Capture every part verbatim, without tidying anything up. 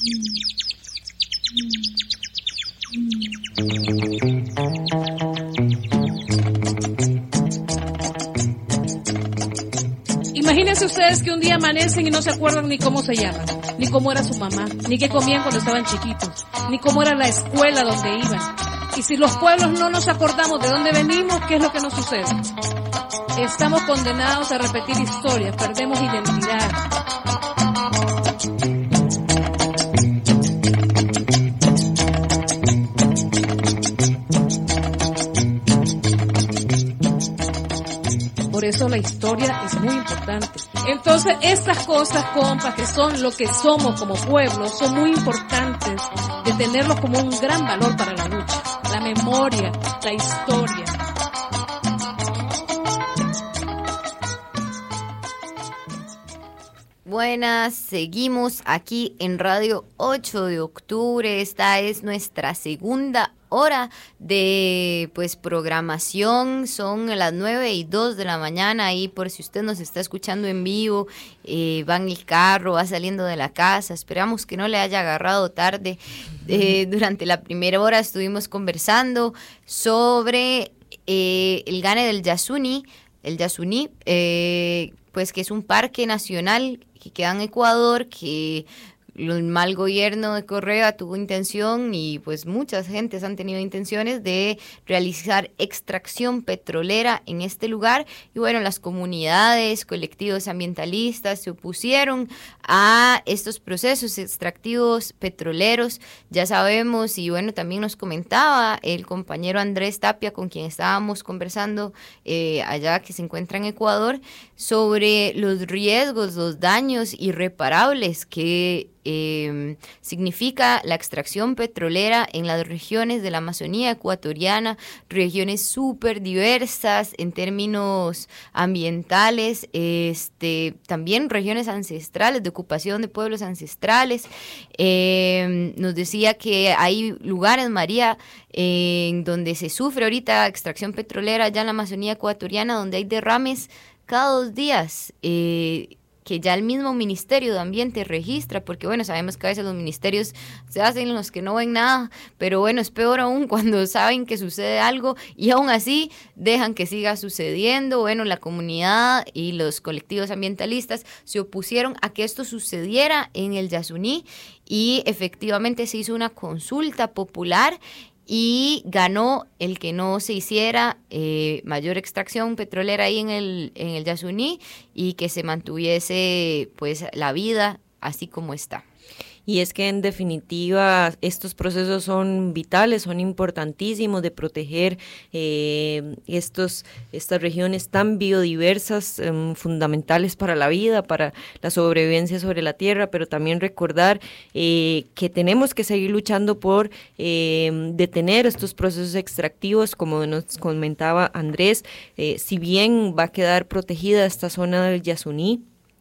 Imagínense ustedes que un día amanecen y no se acuerdan ni cómo se llaman, ni cómo era su mamá, ni qué comían cuando estaban chiquitos, ni cómo era la escuela donde iban. Y si los pueblos no nos acordamos de dónde venimos, ¿qué es lo que nos sucede? Estamos condenados a repetir historias, perdemos identidad. Por eso la historia es muy importante. Entonces, estas cosas, compas, que son lo que somos como pueblo, son muy importantes de tenerlos como un gran valor para la lucha. La memoria, la historia. Buenas, seguimos aquí en Radio ocho de octubre. Esta es nuestra segunda hora de pues programación. Son las nueve y dos de la mañana y por si usted nos está escuchando en vivo, eh, va en el carro, va saliendo de la casa, esperamos que no le haya agarrado tarde. Eh, durante la primera hora estuvimos conversando sobre eh, el gane del Yasuní, el Yasuní, eh, pues que es un parque nacional que queda en Ecuador, que el mal gobierno de Correa tuvo intención y pues muchas gentes han tenido intenciones de realizar extracción petrolera en este lugar y bueno, las comunidades, colectivos ambientalistas se opusieron a estos procesos extractivos petroleros, ya sabemos, y bueno, también nos comentaba el compañero Andrés Tapia con quien estábamos conversando eh, allá que se encuentra en Ecuador sobre los riesgos, los daños irreparables que Eh, significa la extracción petrolera en las regiones de la Amazonía ecuatoriana, regiones súper diversas en términos ambientales, este, también regiones ancestrales, de ocupación de pueblos ancestrales. Eh, nos decía que hay lugares, María, eh, en donde se sufre ahorita extracción petrolera allá en la Amazonía ecuatoriana, donde hay derrames cada dos días, eh, que ya el mismo Ministerio de Ambiente registra, porque bueno, sabemos que a veces los ministerios se hacen los que no ven nada, pero bueno, es peor aún cuando saben que sucede algo y aún así dejan que siga sucediendo. Bueno, la comunidad y los colectivos ambientalistas se opusieron a que esto sucediera en el Yasuní y efectivamente se hizo una consulta popular y ganó el que no se hiciera eh, mayor extracción petrolera ahí en el, en el Yasuní y que se mantuviese pues la vida así como está. Y es que en definitiva estos procesos son vitales, son importantísimos de proteger eh, estos, estas regiones tan biodiversas, eh, fundamentales para la vida, para la sobrevivencia sobre la tierra, pero también recordar eh, que tenemos que seguir luchando por eh, detener estos procesos extractivos, como nos comentaba Andrés, eh, si bien va a quedar protegida esta zona del Yasuní,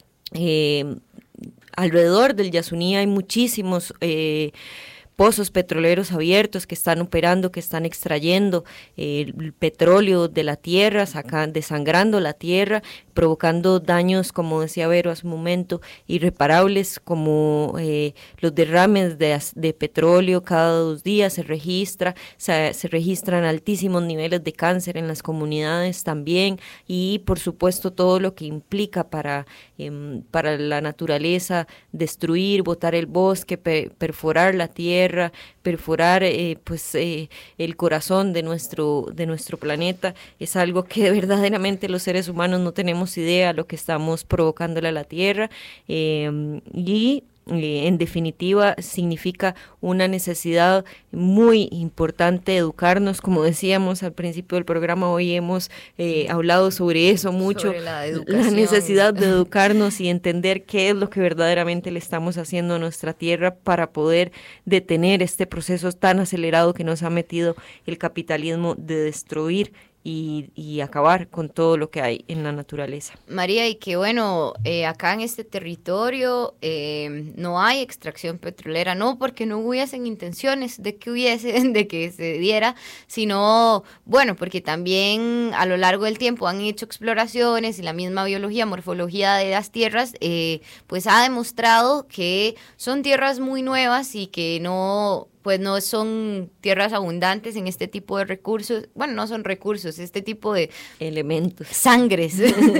eh, alrededor del Yasuní hay muchísimos eh, pozos petroleros abiertos que están operando, que están extrayendo eh, el petróleo de la tierra, sacan, desangrando la tierra, provocando daños, como decía Vero hace un momento, irreparables, como eh, los derrames de, de petróleo cada dos días se registra, se, se registran altísimos niveles de cáncer en las comunidades también, y por supuesto todo lo que implica para, eh, para la naturaleza, destruir, botar el bosque, pe, perforar la tierra, perforar eh, pues eh, el corazón de nuestro, de nuestro planeta, es algo que verdaderamente los seres humanos no tenemos idea lo que estamos provocándole a la tierra, eh, y eh, en definitiva significa una necesidad muy importante de educarnos, como decíamos al principio del programa. Hoy hemos eh, hablado sobre eso mucho, sobre la, la necesidad de educarnos y entender qué es lo que verdaderamente le estamos haciendo a nuestra tierra para poder detener este proceso tan acelerado que nos ha metido el capitalismo de destruir y, y acabar con todo lo que hay en la naturaleza. María, y que bueno, eh, acá en este territorio eh, no hay extracción petrolera, no porque no hubiesen intenciones de que hubiese, de que se diera, sino, bueno, porque también a lo largo del tiempo han hecho exploraciones y la misma biología, morfología de las tierras, eh, pues ha demostrado que son tierras muy nuevas y que no... pues no son tierras abundantes en este tipo de recursos, bueno, no son recursos, este tipo de elementos, sangres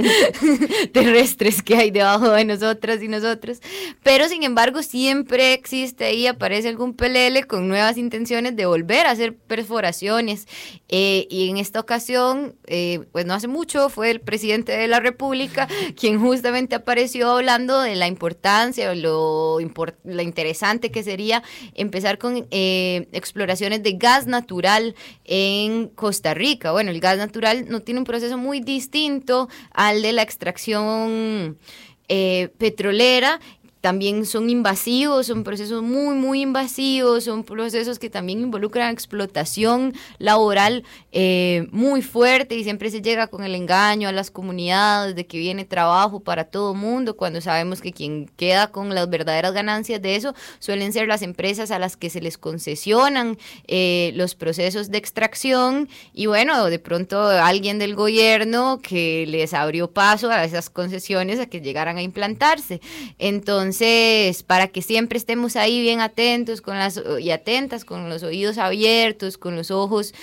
terrestres que hay debajo de nosotras y nosotros, pero sin embargo siempre existe y aparece algún pelele con nuevas intenciones de volver a hacer perforaciones, eh, y en esta ocasión, eh, pues no hace mucho, fue el presidente de la República quien justamente apareció hablando de la importancia, lo, import- lo interesante que sería empezar con Eh, exploraciones de gas natural en Costa Rica. Bueno, el gas natural no tiene un proceso muy distinto al de la extracción eh, petrolera. También son invasivos, son procesos muy, muy invasivos, son procesos que también involucran explotación laboral eh, muy fuerte y siempre se llega con el engaño a las comunidades de que viene trabajo para todo mundo, cuando sabemos que quien queda con las verdaderas ganancias de eso suelen ser las empresas a las que se les concesionan eh, los procesos de extracción y bueno, de pronto alguien del gobierno que les abrió paso a esas concesiones a que llegaran a implantarse. Entonces, Entonces, para que siempre estemos ahí bien atentos con las, y atentas, con los oídos abiertos, con los ojos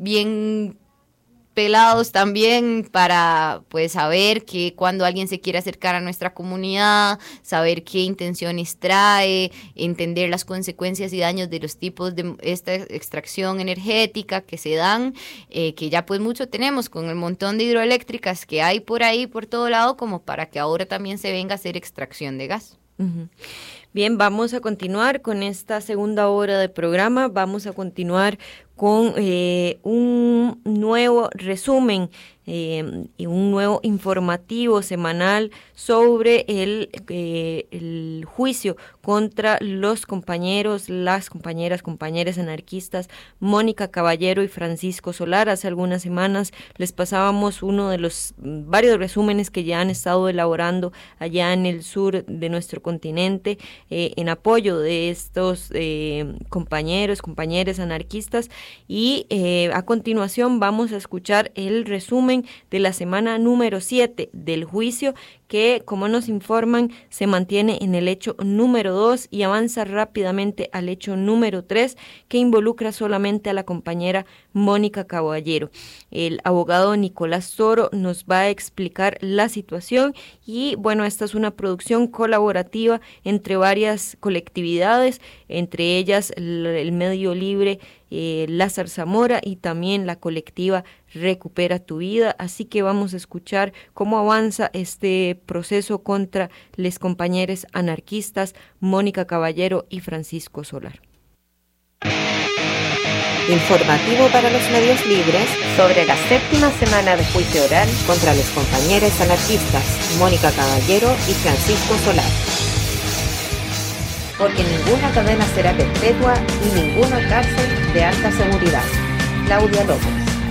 bien pelados también, para pues saber que cuando alguien se quiere acercar a nuestra comunidad, saber qué intenciones trae, entender las consecuencias y daños de los tipos de esta extracción energética que se dan, eh, que ya pues mucho tenemos con el montón de hidroeléctricas que hay por ahí, por todo lado, como para que ahora también se venga a hacer extracción de gas. Uh-huh. Bien, vamos a continuar con esta segunda hora de programa, vamos a continuar con eh, un nuevo resumen eh, y un nuevo informativo semanal sobre el, eh, el juicio contra los compañeros, las compañeras, compañeras anarquistas Mónica Caballero y Francisco Solar. Hace algunas semanas les pasábamos uno de los varios resúmenes que ya han estado elaborando allá en el sur de nuestro continente eh, en apoyo de estos eh, compañeros, compañeras anarquistas. Y eh, a continuación vamos a escuchar el resumen de la semana número siete del juicio, que, como nos informan, se mantiene en el hecho número dos y avanza rápidamente al hecho número tres, que involucra solamente a la compañera Mónica Caballero. El abogado Nicolás Toro nos va a explicar la situación y, bueno, esta es una producción colaborativa entre varias colectividades, entre ellas el, el Medio Libre eh, La Zarzamora y también la colectiva Recupera tu Vida. Así que vamos a escuchar cómo avanza este proceso contra les compañeros anarquistas Mónica Caballero y Francisco Solar. Informativo para los medios libres sobre la séptima semana de juicio oral contra los compañeros anarquistas Mónica Caballero y Francisco Solar. Porque ninguna cadena será perpetua y ninguna cárcel de alta seguridad. Claudia López.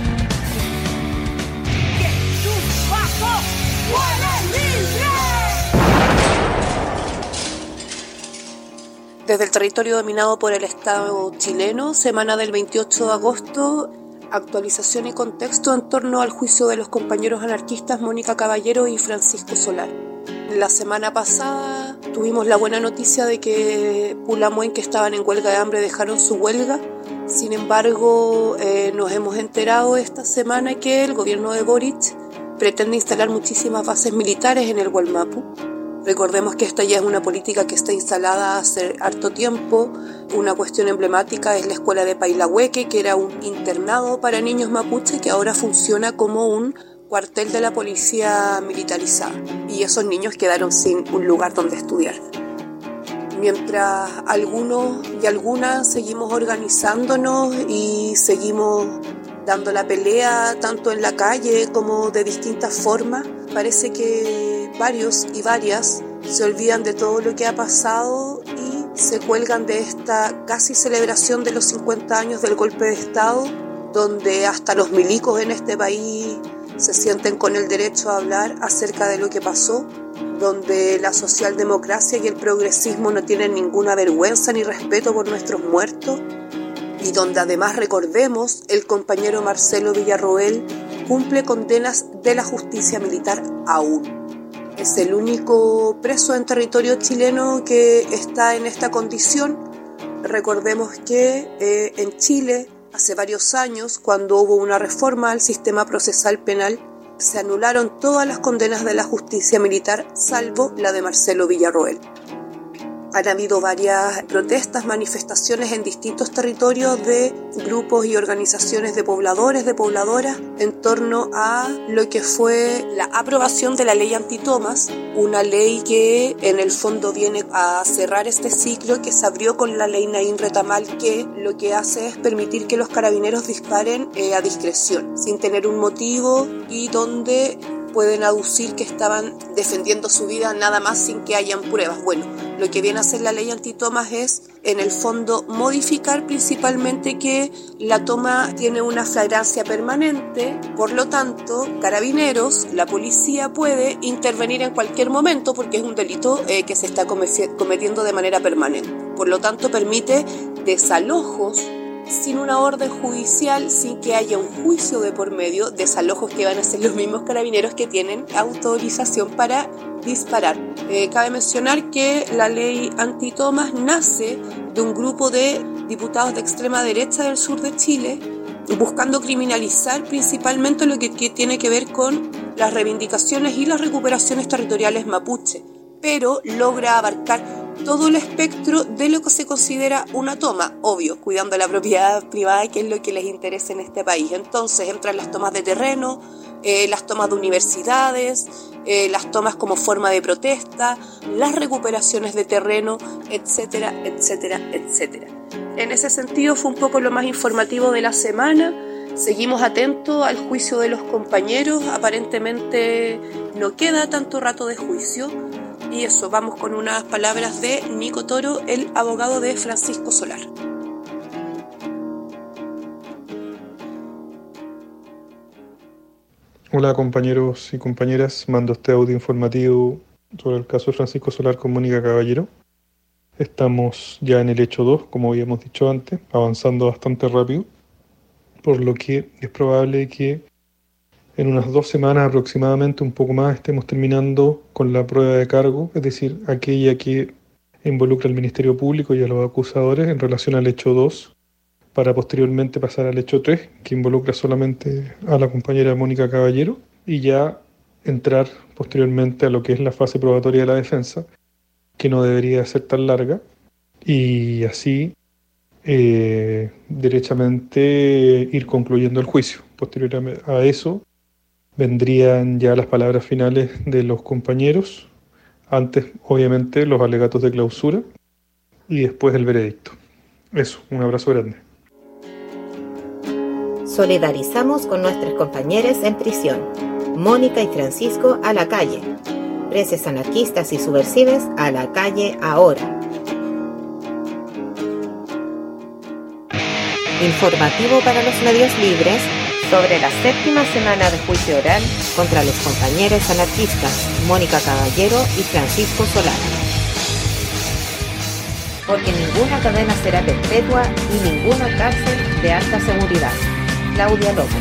Desde el territorio dominado por el Estado chileno, semana del veintiocho de agosto, actualización y contexto en torno al juicio de los compañeros anarquistas Mónica Caballero y Francisco Solar. La semana pasada tuvimos la buena noticia de que Pulamuen, que estaban en huelga de hambre, dejaron su huelga. Sin embargo, eh, nos hemos enterado esta semana que el gobierno de Boric pretende instalar muchísimas bases militares en el Gualmapu. Recordemos que esta ya es una política que está instalada hace harto tiempo. Una cuestión emblemática es la escuela de Pailahueque, que era un internado para niños mapuche que ahora funciona como un cuartel de la policía militarizada. Y esos niños quedaron sin un lugar donde estudiar. Mientras algunos y algunas seguimos organizándonos y seguimos dando la pelea tanto en la calle como de distintas formas, parece que varios y varias se olvidan de todo lo que ha pasado y se cuelgan de esta casi celebración de los cincuenta años del golpe de Estado donde hasta los milicos en este país se sienten con el derecho a hablar acerca de lo que pasó, donde la socialdemocracia y el progresismo no tienen ninguna vergüenza ni respeto por nuestros muertos, y donde además, recordemos, el compañero Marcelo Villarroel cumple condenas de la justicia militar aún. Es el único preso en territorio chileno que está en esta condición. Recordemos que eh, en Chile, hace varios años, cuando hubo una reforma al sistema procesal penal, se anularon todas las condenas de la justicia militar, salvo la de Marcelo Villarroel. Han habido varias protestas, manifestaciones en distintos territorios de grupos y organizaciones de pobladores, de pobladoras, en torno a lo que fue la aprobación de la ley antitomas, una ley que en el fondo viene a cerrar este ciclo que se abrió con la ley Naín Retamal, que lo que hace es permitir que los carabineros disparen eh, a discreción, sin tener un motivo, y donde pueden aducir que estaban defendiendo su vida nada más sin que hayan pruebas. Bueno, lo que viene a hacer la ley antitomas es, en el fondo, modificar principalmente que la toma tiene una flagrancia permanente, por lo tanto, carabineros, la policía puede intervenir en cualquier momento porque es un delito eh, que se está cometiendo de manera permanente. Por lo tanto, permite desalojos sin una orden judicial, sin que haya un juicio de por medio, desalojos que van a ser los mismos carabineros que tienen autorización para disparar. Eh, cabe mencionar que la ley antitomas nace de un grupo de diputados de extrema derecha del sur de Chile, buscando criminalizar principalmente lo que, que tiene que ver con las reivindicaciones y las recuperaciones territoriales mapuche, pero logra abarcar todo el espectro de lo que se considera una toma, obvio, cuidando la propiedad privada, que es lo que les interesa en este país. Entonces entran las tomas de terreno, eh, las tomas de universidades, eh, las tomas como forma de protesta, las recuperaciones de terreno, etcétera, etcétera, etcétera. En ese sentido fue un poco lo más informativo de la semana. Seguimos atentos al juicio de los compañeros, aparentemente no queda tanto rato de juicio. Y eso, vamos con unas palabras de Nico Toro, el abogado de Francisco Solar. Hola compañeros y compañeras, mando este audio informativo sobre el caso de Francisco Solar con Mónica Caballero. Estamos ya en el hecho dos, como habíamos dicho antes, avanzando bastante rápido, por lo que es probable que en unas dos semanas aproximadamente, un poco más, estemos terminando con la prueba de cargo, es decir, aquella que involucra al Ministerio Público y a los acusadores en relación al hecho dos, para posteriormente pasar al hecho tres, que involucra solamente a la compañera Mónica Caballero, y ya entrar posteriormente a lo que es la fase probatoria de la defensa, que no debería ser tan larga, y así eh, derechamente ir concluyendo el juicio. Posterior a eso vendrían ya las palabras finales de los compañeros, antes obviamente los alegatos de clausura y después el veredicto. Eso, un abrazo grande. Solidarizamos con nuestros compañeros en prisión. Mónica y Francisco a la calle. Presos anarquistas y subversivos a la calle ahora. Informativo para los medios libres sobre la séptima semana de juicio oral contra los compañeros anarquistas Mónica Caballero y Francisco Solar. Porque ninguna cadena será perpetua y ninguna cárcel de alta seguridad. Claudia López.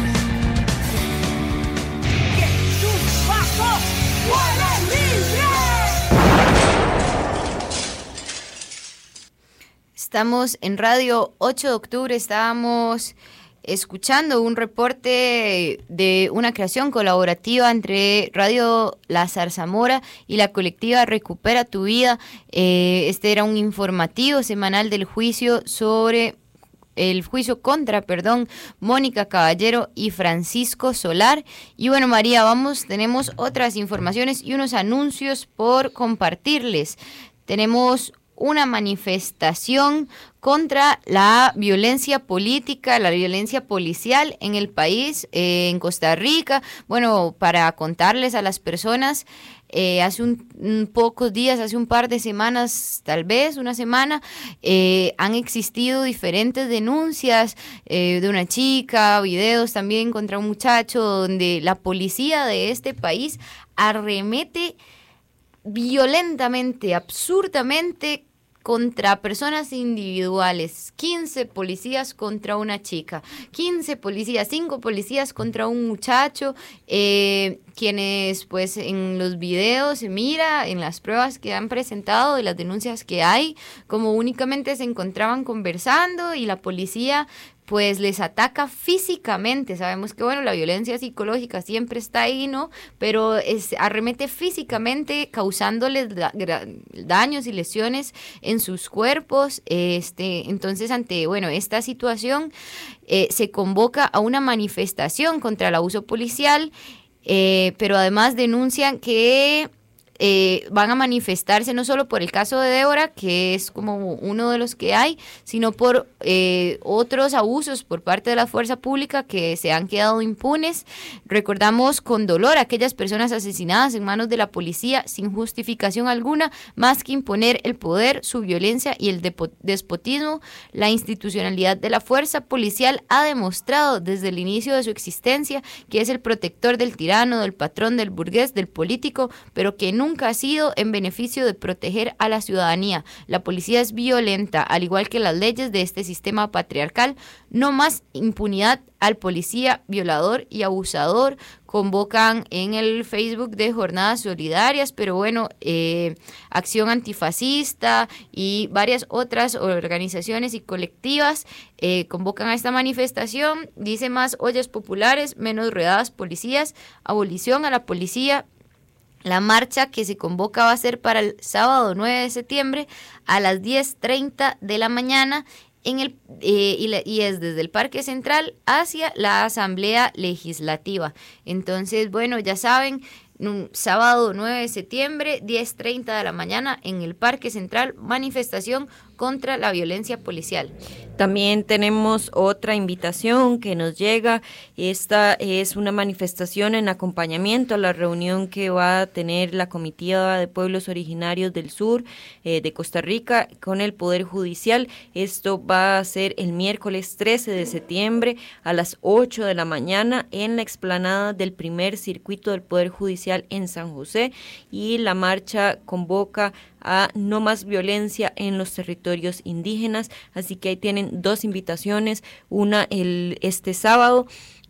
Estamos en Radio ocho de octubre, estábamos escuchando un reporte de una creación colaborativa entre Radio La Zarzamora y la colectiva Recupera tu Vida. Eh, este era un informativo semanal del juicio sobre el juicio contra, perdón, Mónica Caballero y Francisco Solar. Y bueno, María, vamos, tenemos otras informaciones y unos anuncios por compartirles. Tenemos una manifestación contra la violencia política, la violencia policial en el país, eh, en Costa Rica. Bueno, para contarles a las personas, eh, hace un, un pocos días, hace un par de semanas, tal vez una semana, eh, han existido diferentes denuncias eh, de una chica, videos también contra un muchacho, donde la policía de este país arremete violentamente, absurdamente contra personas individuales. quince policías contra una chica, quince policías, cinco policías contra un muchacho, eh, quienes pues en los videos se mira, en las pruebas que han presentado y las denuncias que hay, como únicamente se encontraban conversando y la policía pues les ataca físicamente. Sabemos que, bueno, la violencia psicológica siempre está ahí, ¿no? Pero es, arremete físicamente, causándoles da, daños y lesiones en sus cuerpos. Este, entonces, ante, bueno, esta situación, eh, se convoca a una manifestación contra el abuso policial, eh, pero además denuncian que Eh, van a manifestarse no solo por el caso de Débora, que es como uno de los que hay, sino por eh, otros abusos por parte de la fuerza pública que se han quedado impunes. Recordamos con dolor a aquellas personas asesinadas en manos de la policía sin justificación alguna, más que imponer el poder, su violencia y el depo- despotismo. La institucionalidad de la fuerza policial ha demostrado desde el inicio de su existencia que es el protector del tirano, del patrón, del burgués, del político, pero que nunca Nunca ha sido en beneficio de proteger a la ciudadanía. La policía es violenta, al igual que las leyes de este sistema patriarcal. No más impunidad al policía violador y abusador. Convocan en el Facebook de Jornadas Solidarias, pero bueno, eh, Acción Antifascista y varias otras organizaciones y colectivas eh, convocan a esta manifestación. Dice: más ollas populares, menos redadas policías, abolición a la policía. La marcha que se convoca va a ser para el sábado nueve de septiembre a las diez treinta de la mañana en el eh, y, la, y es desde el Parque Central hacia la Asamblea Legislativa. Entonces, bueno, ya saben, un sábado nueve de septiembre, diez treinta de la mañana en el Parque Central, manifestación contra la violencia policial. También tenemos otra invitación que nos llega. Esta es una manifestación en acompañamiento a la reunión que va a tener la Comitiva de Pueblos Originarios del Sur eh, de Costa Rica con el Poder Judicial. Esto va a ser el miércoles trece de septiembre a las ocho de la mañana en la explanada del primer circuito del Poder Judicial en San José, y la marcha convoca a no más violencia en los territorios indígenas. Así que ahí tienen dos invitaciones, una el este sábado,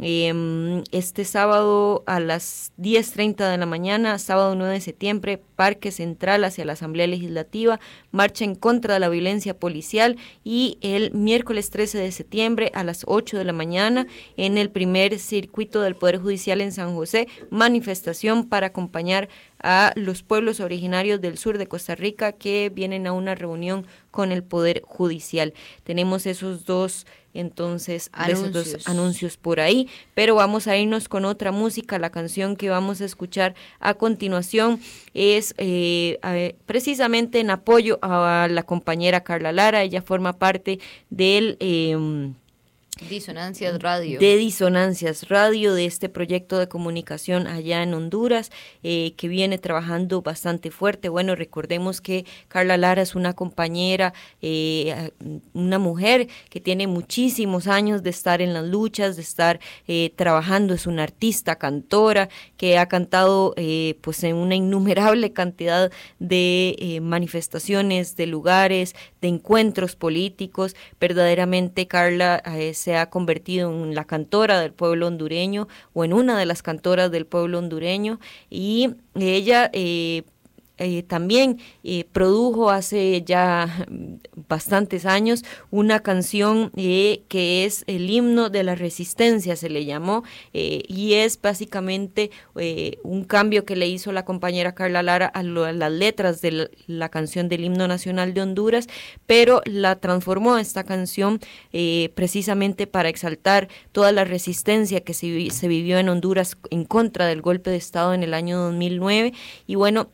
eh, este sábado a las diez treinta de la mañana, sábado nueve de septiembre, Parque Central hacia la Asamblea Legislativa, marcha en contra de la violencia policial, y el miércoles trece de septiembre a las ocho de la mañana en el primer circuito del Poder Judicial en San José, manifestación para acompañar a los pueblos originarios del sur de Costa Rica que vienen a una reunión con el Poder Judicial. Tenemos esos dos, entonces, anuncios. esos dos anuncios por ahí, pero vamos a irnos con otra música. La canción que vamos a escuchar a continuación es eh, eh, precisamente en apoyo a la compañera Carla Lara. Ella forma parte del... Eh, Disonancias Radio. De Disonancias Radio, de este proyecto de comunicación allá en Honduras, eh, que viene trabajando bastante fuerte. Bueno, recordemos que Carla Lara es una compañera, eh, una mujer que tiene muchísimos años de estar en las luchas, de estar eh, trabajando. Es una artista, cantora, que ha cantado eh, pues en una innumerable cantidad de eh, manifestaciones, de lugares, de encuentros políticos. Verdaderamente Carla eh, se ha convertido en la cantora del pueblo hondureño, o en una de las cantoras del pueblo hondureño, y ella eh, eh, también eh, produjo hace ya bastantes años una canción eh, que es el himno de la resistencia, se le llamó, eh, y es básicamente eh, un cambio que le hizo la compañera Carla Lara a, lo, a las letras de la, la canción del himno nacional de Honduras, pero la transformó esta canción eh, precisamente para exaltar toda la resistencia que se, se vivió en Honduras en contra del golpe de Estado en el año dos mil nueve. Y bueno, en días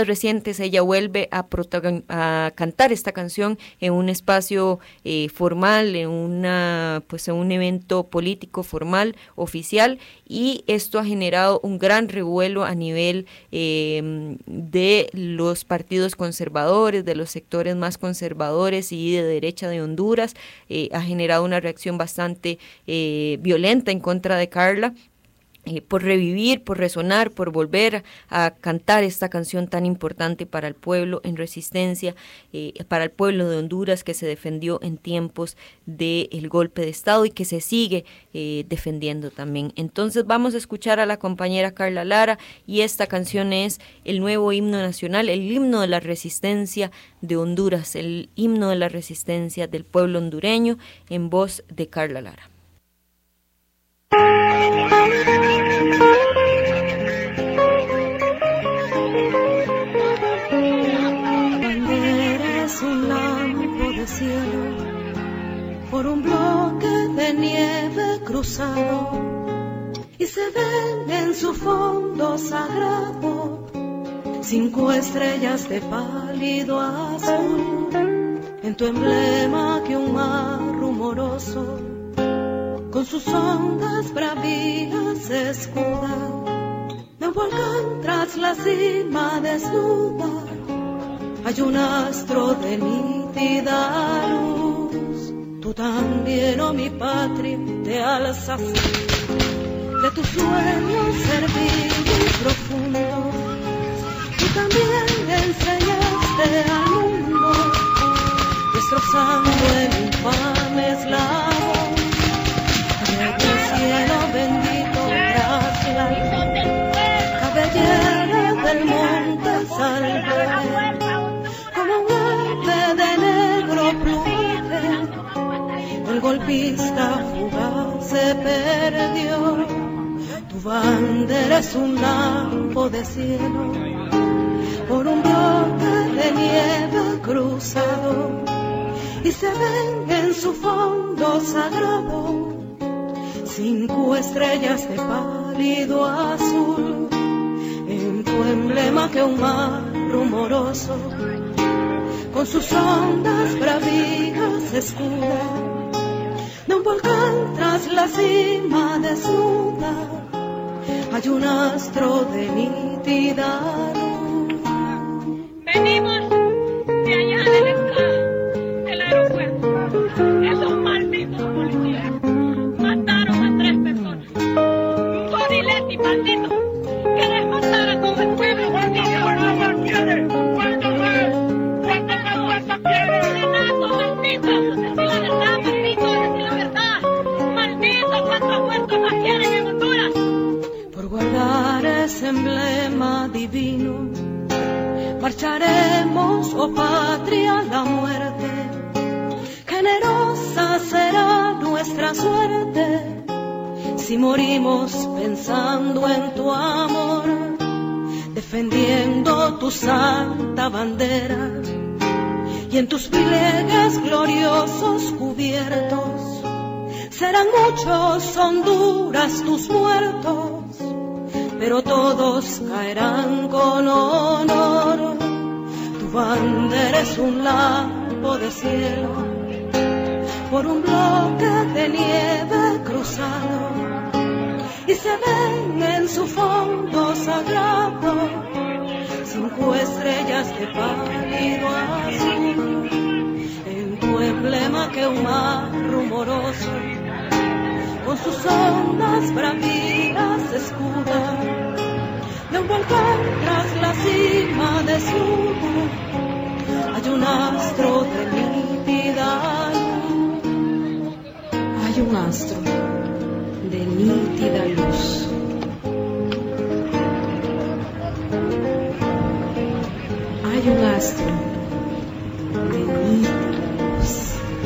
días recientes ella vuelve a, a cantar esta canción en un espacio eh, formal, en, una, pues en un evento político formal, oficial, y esto ha generado un gran revuelo a nivel eh, de los partidos conservadores, de los sectores más conservadores y de derecha de Honduras. Eh, ha generado una reacción bastante eh, violenta en contra de Carla, Eh, por revivir, por resonar, por volver a cantar esta canción tan importante para el pueblo en resistencia, eh, para el pueblo de Honduras que se defendió en tiempos del golpe de Estado y que se sigue eh, defendiendo también. Entonces vamos a escuchar a la compañera Carla Lara, y esta canción es el nuevo himno nacional, el himno de la resistencia de Honduras, el himno de la resistencia del pueblo hondureño, en voz de Carla Lara. Bandera es un lampo de cielo por un bloque de nieve cruzado, y se ven en su fondo sagrado cinco estrellas de pálido azul. En tu emblema que un mar rumoroso con sus ondas bravías se escuda, de un volcán tras la cima desnuda hay un astro de nítida luz. Tú también, oh mi patria, te alzas de tus sueños serviles y profundos. Tú también enseñaste al mundo, destrozando el infame eslavo. El cielo bendito tras la cabellera del monte salvé, como un ave de negro plumaje, el golpista fugaz se perdió. Tu bandera es un lampo de cielo por un bloque de nieve cruzado, y se ven en su fondo sagrado cinco estrellas de pálido azul. En tu emblema que un mar rumoroso con sus ondas bravías escuda, de un volcán tras la cima desnuda hay un astro de nítida luz. Venimos de allá del estado, del aeropuerto. Esos malditos policías mataron a tres personas. Goriletti, maldito, que les matara todo el pueblo. ¿Cuántas palabras quiere? ¿Cuántas ves? ¿Cuántas vergüenza quiere? Renato, maldito, decir la verdad, maldito, decir la verdad. Maldito, ¿cuántos muertos más quieren en Honduras? Por guardar ese emblema divino marcharemos, oh patria, a la muerte. Generosa será nuestra suerte si morimos pensando en tu amor, defendiendo tu santa bandera, y en tus pliegues gloriosos cubiertos serán muchos, Honduras, tus muertos, pero todos caerán con honor. Tu bandera es un lampo de cielo por un bloque de nieve cruzado, y se ven en su fondo sagrado cinco estrellas de pálido azul. En tu emblema que un mar rumoroso con sus ondas bravías escuda, de un volcán tras la cima desnuda hay un astro de nítida luz. Hay un astro de nítida luz. Hay un astro de nítida luz.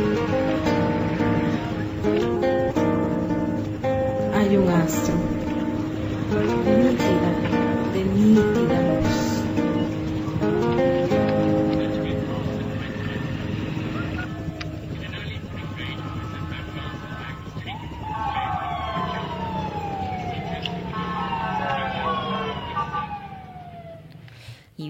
Hay un astro de nítida, de nítida luz.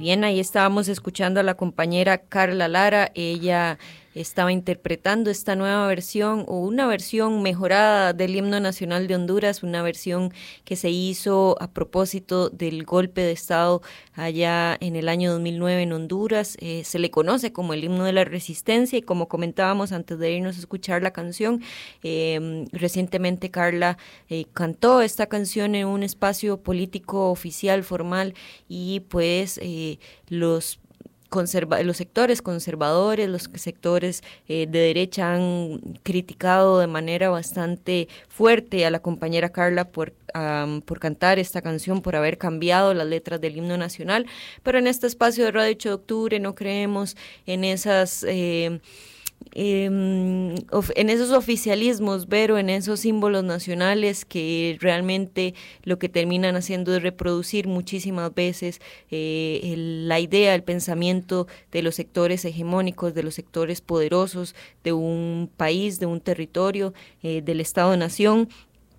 bien, ahí estábamos escuchando a la compañera Carla Lara. Ella estaba interpretando esta nueva versión o una versión mejorada del himno nacional de Honduras, una versión que se hizo a propósito del golpe de Estado allá en el año dos mil nueve en Honduras. Eh, se le conoce como el himno de la resistencia y como comentábamos antes de irnos a escuchar la canción, eh, recientemente Carla eh, cantó esta canción en un espacio político oficial, formal, y pues eh, los Conserva- los sectores conservadores, los sectores eh, de derecha han criticado de manera bastante fuerte a la compañera Carla por, um, por cantar esta canción, por haber cambiado las letras del himno nacional, pero en este espacio de Radio ocho de Octubre no creemos en esas... Eh, en esos oficialismos, pero en esos símbolos nacionales que realmente lo que terminan haciendo es reproducir muchísimas veces eh, el, la idea, el pensamiento de los sectores hegemónicos, de los sectores poderosos de un país, de un territorio, eh, del Estado-Nación.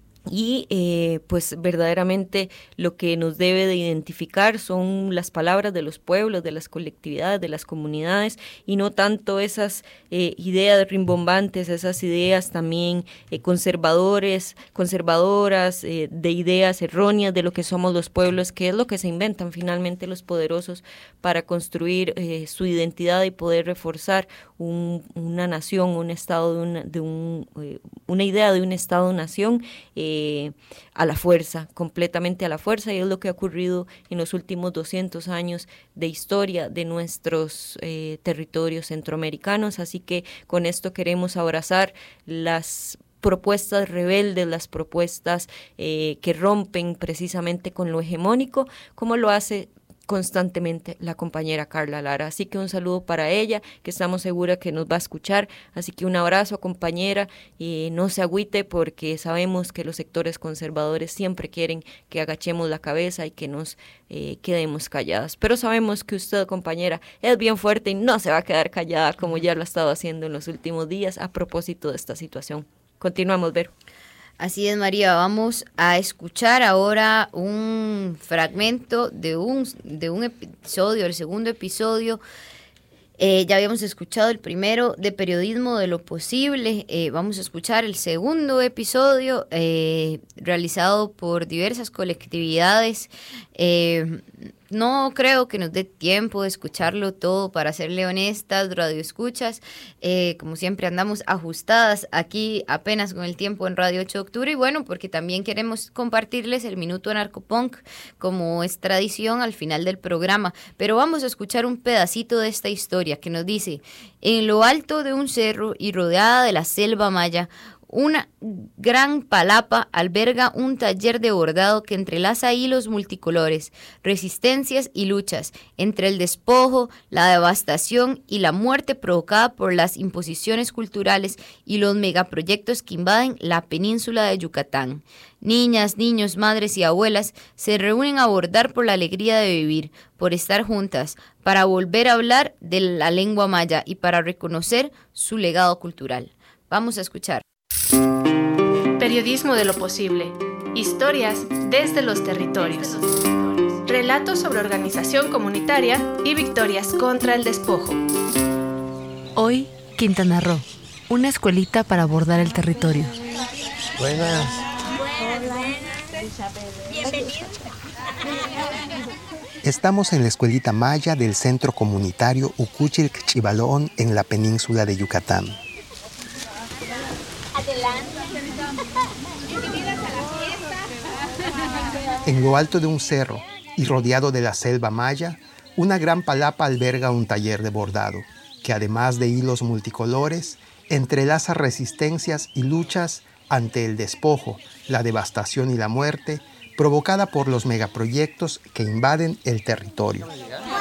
Y eh, pues verdaderamente lo que nos debe de identificar son las palabras de los pueblos, de las colectividades, de las comunidades, y no tanto esas eh, ideas rimbombantes, esas ideas también eh, conservadores, conservadoras, eh, de ideas erróneas de lo que somos los pueblos, que es lo que se inventan finalmente los poderosos para construir eh, su identidad y poder reforzar un, una nación, un estado, de una, de un, eh, una idea de un estado-nación, eh, Eh, a la fuerza, completamente a la fuerza, y es lo que ha ocurrido en los últimos doscientos años de historia de nuestros eh, territorios centroamericanos. Así que con esto queremos abrazar las propuestas rebeldes, las propuestas eh, que rompen precisamente con lo hegemónico, como lo hace constantemente la compañera Carla Lara. Así que un saludo para ella, que estamos seguras que nos va a escuchar. Así que un abrazo, compañera, y no se agüite porque sabemos que los sectores conservadores siempre quieren que agachemos la cabeza y que nos eh, quedemos calladas. Pero sabemos que usted, compañera, es bien fuerte y no se va a quedar callada como ya lo ha estado haciendo en los últimos días a propósito de esta situación. Continuamos, Vero. Así es, María. Vamos a escuchar ahora un fragmento de un, de un episodio, el segundo episodio. Eh, ya habíamos escuchado el primero de Periodismo de lo Posible. Eh, vamos a escuchar el segundo episodio eh, realizado por diversas colectividades. Eh, no creo que nos dé tiempo de escucharlo todo, para serle honestas, radio escuchas. Eh, como siempre andamos ajustadas aquí apenas con el tiempo en Radio ocho de Octubre, y bueno, porque también queremos compartirles el Minuto Anarcopunk, como es tradición al final del programa. Pero vamos a escuchar un pedacito de esta historia que nos dice: en lo alto de un cerro y rodeada de la selva maya, una gran palapa alberga un taller de bordado que entrelaza hilos multicolores, resistencias y luchas, entre el despojo, la devastación y la muerte provocada por las imposiciones culturales y los megaproyectos que invaden la península de Yucatán. Niñas, niños, madres y abuelas se reúnen a bordar por la alegría de vivir, por estar juntas, para volver a hablar de la lengua maya y para reconocer su legado cultural. Vamos a escuchar. Periodismo de lo posible. Historias desde los territorios. Relatos sobre organización comunitaria y victorias contra el despojo. Hoy, Quintana Roo, una escuelita para abordar el territorio. Buenas. Estamos en la escuelita maya del Centro Comunitario Ucuchilc Chibalón en la península de Yucatán. En lo alto de un cerro y rodeado de la selva maya, una gran palapa alberga un taller de bordado, que además de hilos multicolores, entrelaza resistencias y luchas ante el despojo, la devastación y la muerte provocada por los megaproyectos que invaden el territorio.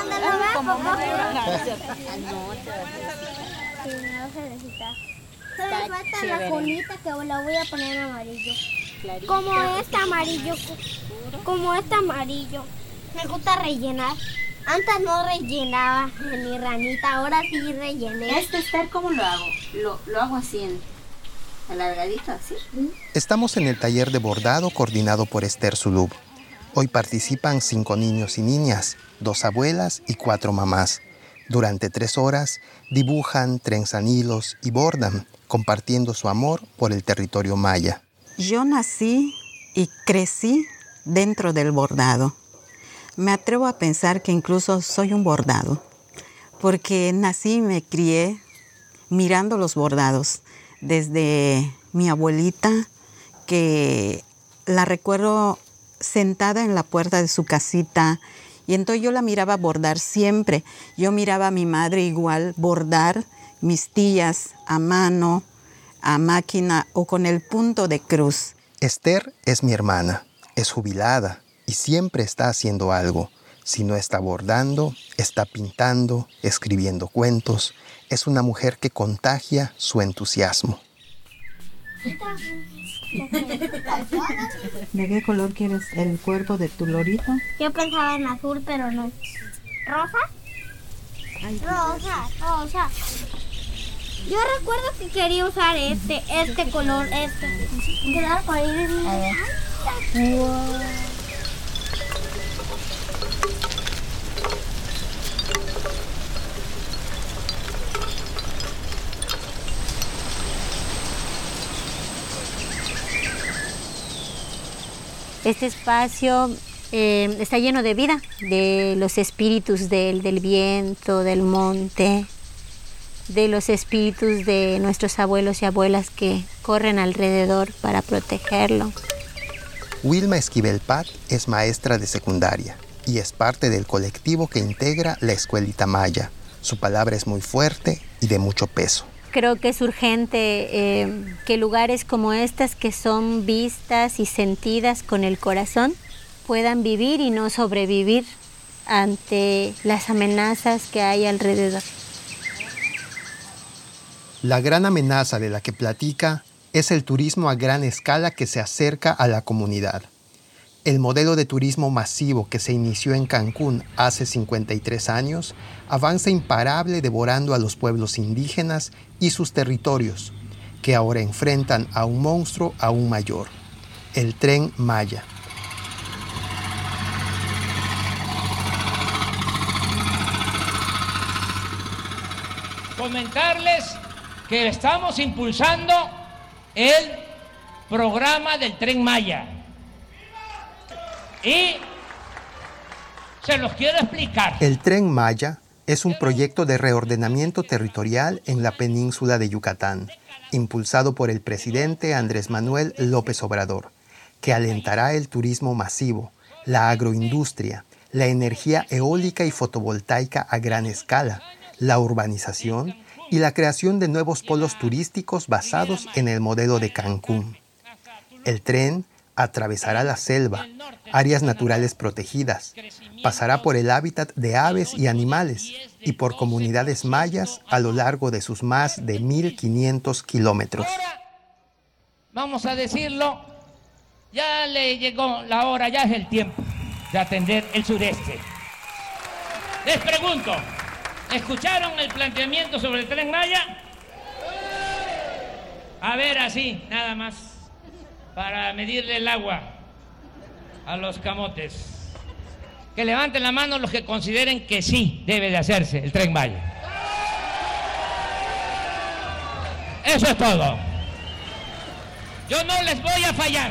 Solo falta la colita que la voy a poner en amarillo. Como este amarillo, como este amarillo. Me gusta rellenar. Antes no rellenaba ni ranita, ahora sí rellené. Este Esther, ¿cómo lo hago? Lo, lo hago así, en, alargadito, así. Estamos en el taller de bordado coordinado por Esther Zulub. Hoy participan cinco niños y niñas, dos abuelas y cuatro mamás. Durante tres horas dibujan, trenzan hilos y bordan, compartiendo su amor por el territorio maya. Yo nací y crecí dentro del bordado. Me atrevo a pensar que incluso soy un bordado, porque nací y me crié mirando los bordados. Desde mi abuelita, que la recuerdo sentada en la puerta de su casita, y entonces yo la miraba bordar siempre. Yo miraba a mi madre igual bordar, mis tías a mano, a máquina o con el punto de cruz. Esther es mi hermana, es jubilada y siempre está haciendo algo. Si no está bordando, está pintando, escribiendo cuentos. Es una mujer que contagia su entusiasmo. ¿De qué color quieres el cuerpo de tu lorito? Yo pensaba en azul, pero no. ¿Rosa? Ay, rosa, rosa. Yo recuerdo que quería usar este, este color, este. Quedar por ahí. Wow. Este espacio eh, está lleno de vida, de los espíritus del, del viento, del monte, de los espíritus de nuestros abuelos y abuelas que corren alrededor para protegerlo. Wilma Esquivel Pat es maestra de secundaria y es parte del colectivo que integra la Escuelita Maya. Su palabra es muy fuerte y de mucho peso. Creo que es urgente eh, que lugares como estas, que son vistas y sentidas con el corazón, puedan vivir y no sobrevivir ante las amenazas que hay alrededor. La gran amenaza de la que platica es el turismo a gran escala que se acerca a la comunidad. El modelo de turismo masivo que se inició en Cancún hace cincuenta y tres años avanza imparable devorando a los pueblos indígenas y sus territorios, que ahora enfrentan a un monstruo aún mayor, el Tren Maya. Comentarles que estamos impulsando el programa del Tren Maya. Y se los quiero explicar. El Tren Maya es un proyecto de reordenamiento territorial en la península de Yucatán, impulsado por el presidente Andrés Manuel López Obrador, que alentará el turismo masivo, la agroindustria, la energía eólica y fotovoltaica a gran escala, la urbanización y la creación de nuevos polos turísticos basados en el modelo de Cancún. El tren atravesará la selva, áreas naturales protegidas, pasará por el hábitat de aves y animales y por comunidades mayas a lo largo de sus más de mil quinientos kilómetros. Vamos a decirlo, ya le llegó la hora, ya es el tiempo de atender el sureste. Les pregunto, ¿escucharon el planteamiento sobre el Tren Maya? A ver, así, nada más, para medirle el agua a los camotes. Que levanten la mano los que consideren que sí debe de hacerse el Tren Maya. Eso es todo. Yo no les voy a fallar.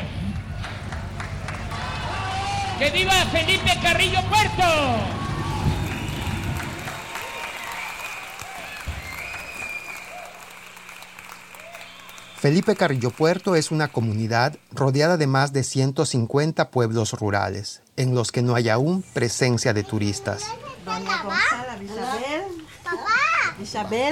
¡Que viva Felipe Carrillo Puerto! Felipe Carrillo Puerto es una comunidad rodeada de más de ciento cincuenta pueblos rurales, en los que no hay aún presencia de turistas. Doña Gonzala, Isabel. Papá. Isabel.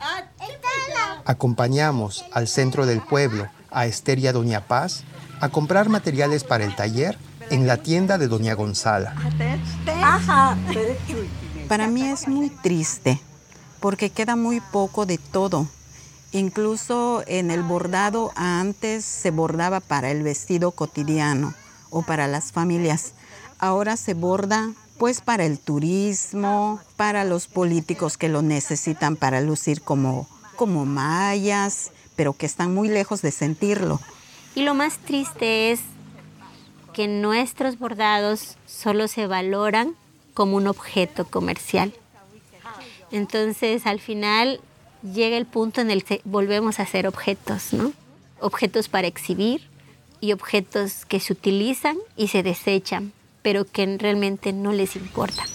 Acompañamos al centro del pueblo a Esther y a Doña Paz a comprar materiales para el taller en la tienda de Doña Gonzala. Ajá. Para mí es muy triste porque queda muy poco de todo. Incluso en el bordado antes se bordaba para el vestido cotidiano o para las familias. Ahora se borda pues para el turismo, para los políticos que lo necesitan para lucir como, como mayas, pero que están muy lejos de sentirlo. Y lo más triste es que nuestros bordados solo se valoran como un objeto comercial. Entonces, al final, llega el punto en el que volvemos a ser objetos, ¿no? Objetos para exhibir y objetos que se utilizan y se desechan, pero que realmente no les importa.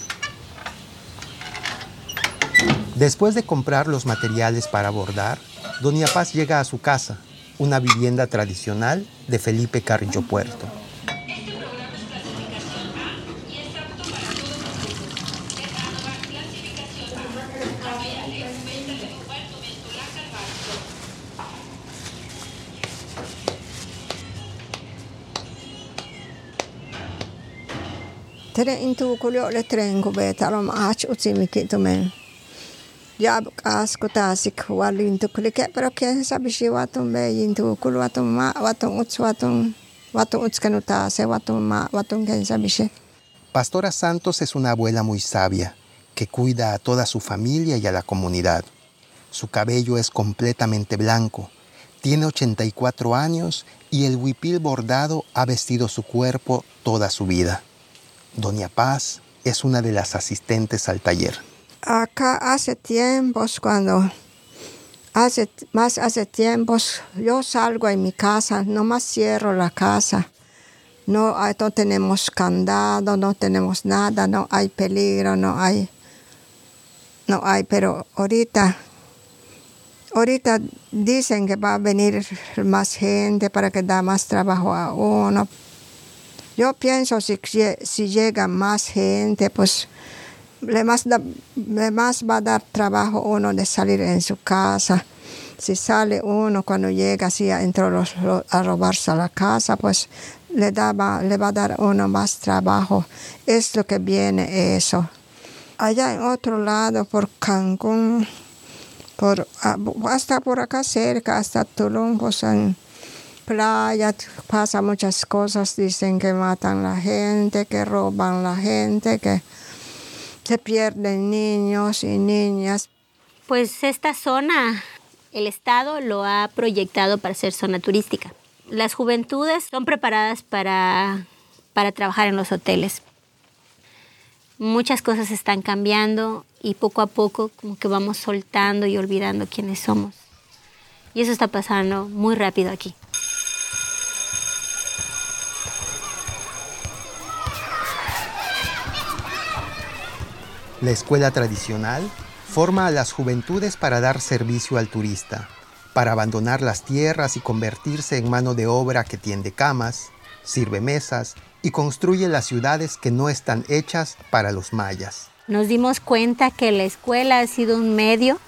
Después de comprar los materiales para bordar, Doña Paz llega a su casa, una vivienda tradicional de Felipe Carrillo Puerto. Tere intu kulio le tren ko beta lo mach utsimi kitumen. Ya asko tasik wali intu kulike pero que sabishi watum be intu kul watum ma watum uts watum watum uts kanuta se watum ma watum que sabishi. Pastora Santos es una abuela muy sabia que cuida a toda su familia y a la comunidad. Su cabello es completamente blanco, tiene ochenta y cuatro años y el huipil bordado ha vestido su cuerpo toda su vida. Doña Paz es una de las asistentes al taller. Acá hace tiempos, cuando hace más hace tiempos, yo salgo en mi casa, nomás cierro la casa. No, no tenemos candado, no tenemos nada, no hay peligro, no hay, no hay, pero ahorita, ahorita dicen que va a venir más gente para que da más trabajo a uno. Yo pienso si, si llega más gente, pues le más, da, le más va a dar trabajo a uno de salir en su casa. Si sale uno cuando llega así entró los, los, a robarse a la casa, pues le, da, le va a dar a uno más trabajo. Es lo que viene eso. Allá en otro lado, por Cancún, por, hasta por acá cerca, hasta Tulum, pues en playa pasa muchas cosas, dicen que matan a la gente, que roban a la gente, que se pierden niños y niñas. Pues esta zona, el Estado lo ha proyectado para ser zona turística. Las juventudes son preparadas para, para trabajar en los hoteles. Muchas cosas están cambiando y poco a poco como que vamos soltando y olvidando quiénes somos. Y eso está pasando muy rápido aquí. La escuela tradicional forma a las juventudes para dar servicio al turista, para abandonar las tierras y convertirse en mano de obra que tiende camas, sirve mesas y construye las ciudades que no están hechas para los mayas. Nos dimos cuenta que la escuela ha sido un medio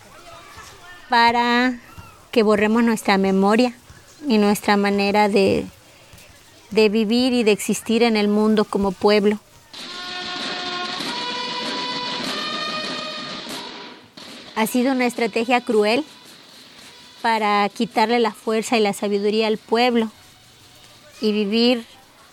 para que borremos nuestra memoria y nuestra manera de, de vivir y de existir en el mundo como pueblo. Ha sido una estrategia cruel para quitarle la fuerza y la sabiduría al pueblo y vivir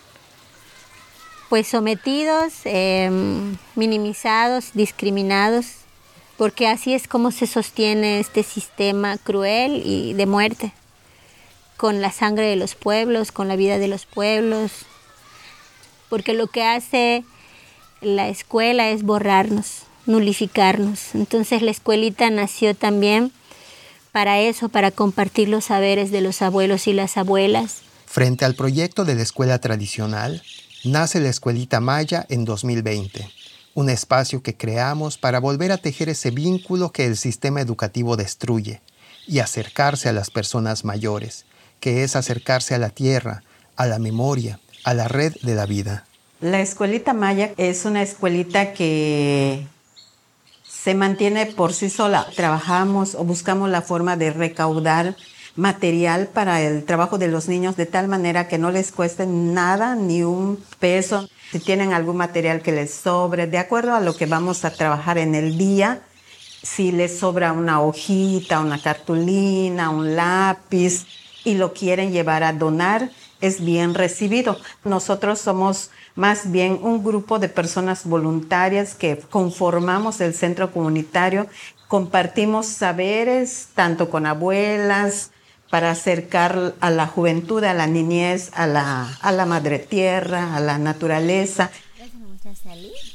pues sometidos, eh, minimizados, discriminados, porque así es como se sostiene este sistema cruel y de muerte, con la sangre de los pueblos, con la vida de los pueblos, porque lo que hace la escuela es borrarnos, nulificarnos. Entonces la escuelita nació también para eso, para compartir los saberes de los abuelos y las abuelas. Frente al proyecto de la escuela tradicional, nace la Escuelita Maya en dos mil veinte, un espacio que creamos para volver a tejer ese vínculo que el sistema educativo destruye y acercarse a las personas mayores, que es acercarse a la tierra, a la memoria, a la red de la vida. La Escuelita Maya es una escuelita que se mantiene por sí sola. Trabajamos o buscamos la forma de recaudar material para el trabajo de los niños de tal manera que no les cueste nada, ni un peso. Si tienen algún material que les sobre, de acuerdo a lo que vamos a trabajar en el día, si les sobra una hojita, una cartulina, un lápiz y lo quieren llevar a donar, es bien recibido. Nosotros somos más bien un grupo de personas voluntarias que conformamos el centro comunitario, compartimos saberes tanto con abuelas para acercar a la juventud, a la niñez, a la, a la madre tierra, a la naturaleza.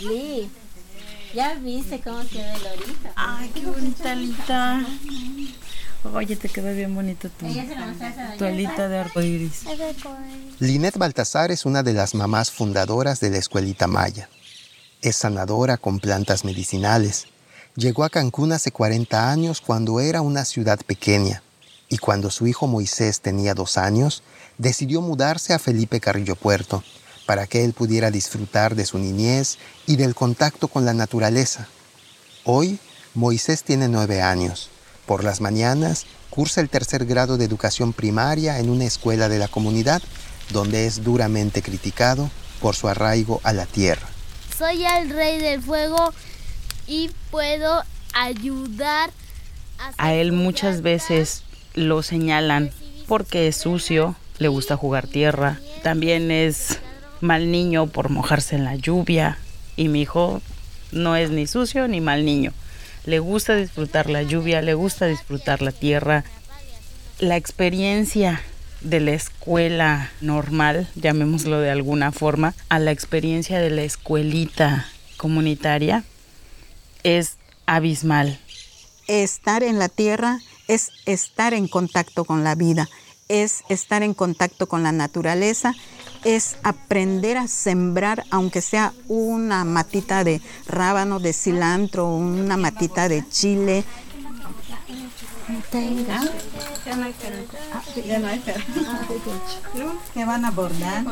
Sí. ¿Ya viste cómo quedó el lorito? Ay, qué bonita alita. Oye, te quedó bien bonito tu, tu alita de arcoíris. Linet Baltasar es una de las mamás fundadoras de la Escuelita Maya. Es sanadora con plantas medicinales. Llegó a Cancún hace cuarenta años cuando era una ciudad pequeña. Y cuando su hijo Moisés tenía dos años, decidió mudarse a Felipe Carrillo Puerto para que él pudiera disfrutar de su niñez y del contacto con la naturaleza. Hoy, Moisés tiene nueve años. Por las mañanas, cursa el tercer grado de educación primaria en una escuela de la comunidad, donde es duramente criticado por su arraigo a la tierra. Soy el rey del fuego y puedo ayudar a... A él muchas veces lo señalan porque es sucio, le gusta jugar tierra, también es mal niño por mojarse en la lluvia, y mi hijo no es ni sucio ni mal niño. Le gusta disfrutar la lluvia, le gusta disfrutar la tierra. La experiencia de la escuela normal, llamémoslo de alguna forma, a la experiencia de la escuelita comunitaria es abismal. Estar en la tierra es estar en contacto con la vida, es estar en contacto con la naturaleza, es aprender a sembrar, aunque sea una matita de rábano, de cilantro, una matita de chile. Tenga. ¿Qué van a bordar?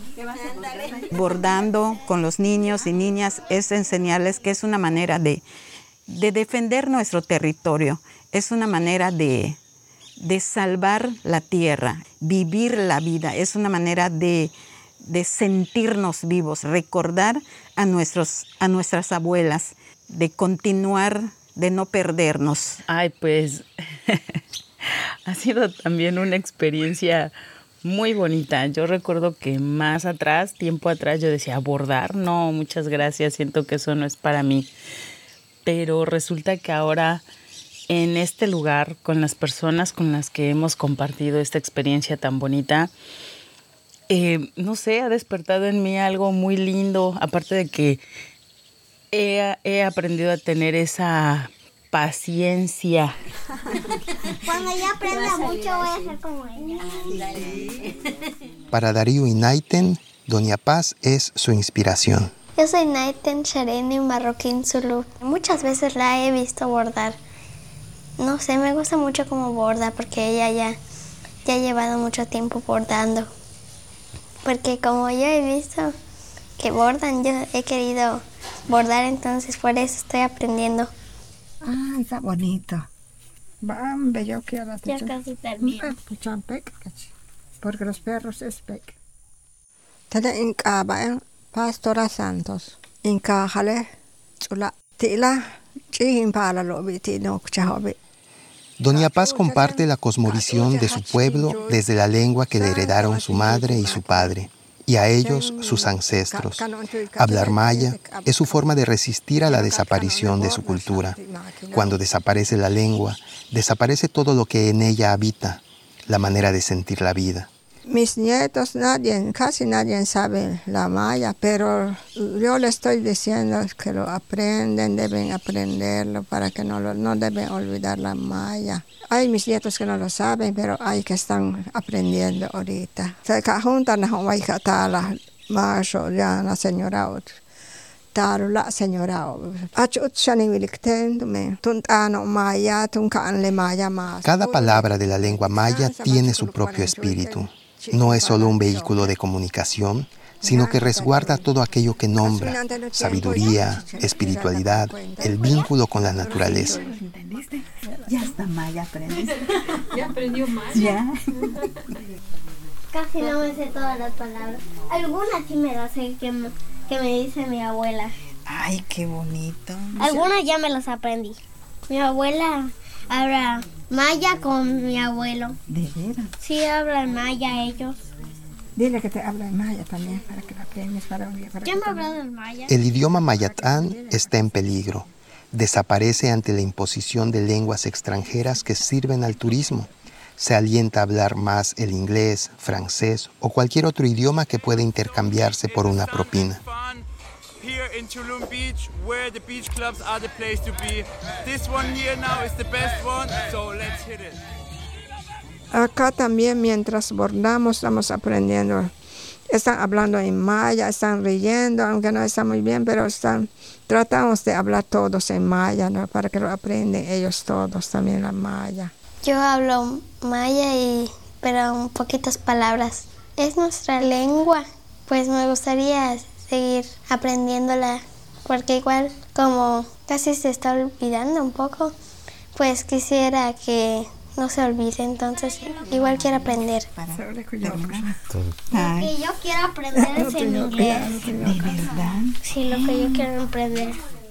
Bordando con los niños y niñas es enseñarles que es una manera de, de defender nuestro territorio, es una manera de... de salvar la tierra, vivir la vida, es una manera de, de sentirnos vivos, recordar a, nuestros, a nuestras abuelas, de continuar, de no perdernos. Ay, pues ha sido también una experiencia muy bonita. Yo recuerdo que más atrás, tiempo atrás, yo decía, bordar, no, muchas gracias, siento que eso no es para mí. Pero resulta que ahora... en este lugar, con las personas con las que hemos compartido esta experiencia tan bonita, eh, no sé, ha despertado en mí algo muy lindo, aparte de que he, he aprendido a tener esa paciencia. Cuando ella aprenda mucho voy a ser como ella. Para Darío y Naiten, Doña Paz es su inspiración. Yo soy Naiten Shareni Marroquín Zulu. Muchas veces la he visto bordar. No sé, me gusta mucho cómo borda porque ella ya, ya ha llevado mucho tiempo bordando. Porque como yo he visto que bordan, yo he querido bordar, entonces por eso estoy aprendiendo. Ah, está bonito. Bambe, yo quiero Ya casi termino. Porque los perros es pec. Tene incaba Pastora Santos. Incajale, chula, tila, chihimpala lobiti no chahobi. Doña Paz comparte la cosmovisión de su pueblo desde la lengua que le heredaron su madre y su padre, y a ellos sus ancestros. Hablar maya es su forma de resistir a la desaparición de su cultura. Cuando desaparece la lengua, desaparece todo lo que en ella habita, la manera de sentir la vida. Mis nietos, nadie, casi nadie sabe la maya, pero yo les estoy diciendo que lo aprenden, deben aprenderlo para que no, lo, no deben olvidar la maya. Hay mis nietos que no lo saben, pero hay que están aprendiendo ahorita. Se juntan a Hawaii Catala, Marshall, ya la señora. La señora. Cada palabra de la lengua maya tiene su propio espíritu. No es solo un vehículo de comunicación, sino que resguarda todo aquello que nombra, sabiduría, espiritualidad, el vínculo con la naturaleza. Ya está maya, aprendes. Ya aprendió maya. Ya. Casi no me sé todas las palabras. Algunas sí me las sé que me, que me dice mi abuela. Ay, qué bonito. Algunas ya me las aprendí. Mi abuela habla maya con mi abuelo. ¿De veras? Sí, hablan maya ellos. Dile que te habla en maya también, para que la aprendas. Para, para Yo me he hablado en maya. El idioma mayatán está en peligro. Desaparece ante la imposición de lenguas extranjeras que sirven al turismo. Se alienta a hablar más el inglés, francés o cualquier otro idioma que pueda intercambiarse por una propina. here in Tulum Beach, where the beach clubs are the place to be. This one here now is the best one, so let's hit it. Acá también mientras bordamos estamos aprendiendo. Están hablando en maya, están riendo, aunque no está muy bien, pero están, tratamos de hablar todos en maya, ¿no? Para que lo aprendan ellos todos también la maya. Yo hablo maya, y, pero un poquitas palabras. Es nuestra lengua, pues me gustaría seguir aprendiéndola, porque igual como casi se está olvidando un poco, pues quisiera que no se olvide, entonces igual quiero aprender. Lo que yo quiero aprender es en inglés. ¿De verdad? Sí, lo que yo quiero aprender.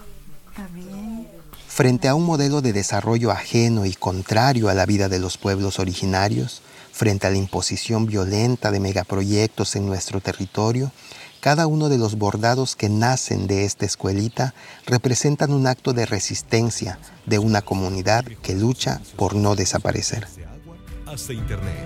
Frente a un modelo de desarrollo ajeno y contrario a la vida de los pueblos originarios, frente a la imposición violenta de megaproyectos en nuestro territorio, cada uno de los bordados que nacen de esta escuelita representan un acto de resistencia de una comunidad que lucha por no desaparecer. Hasta Internet.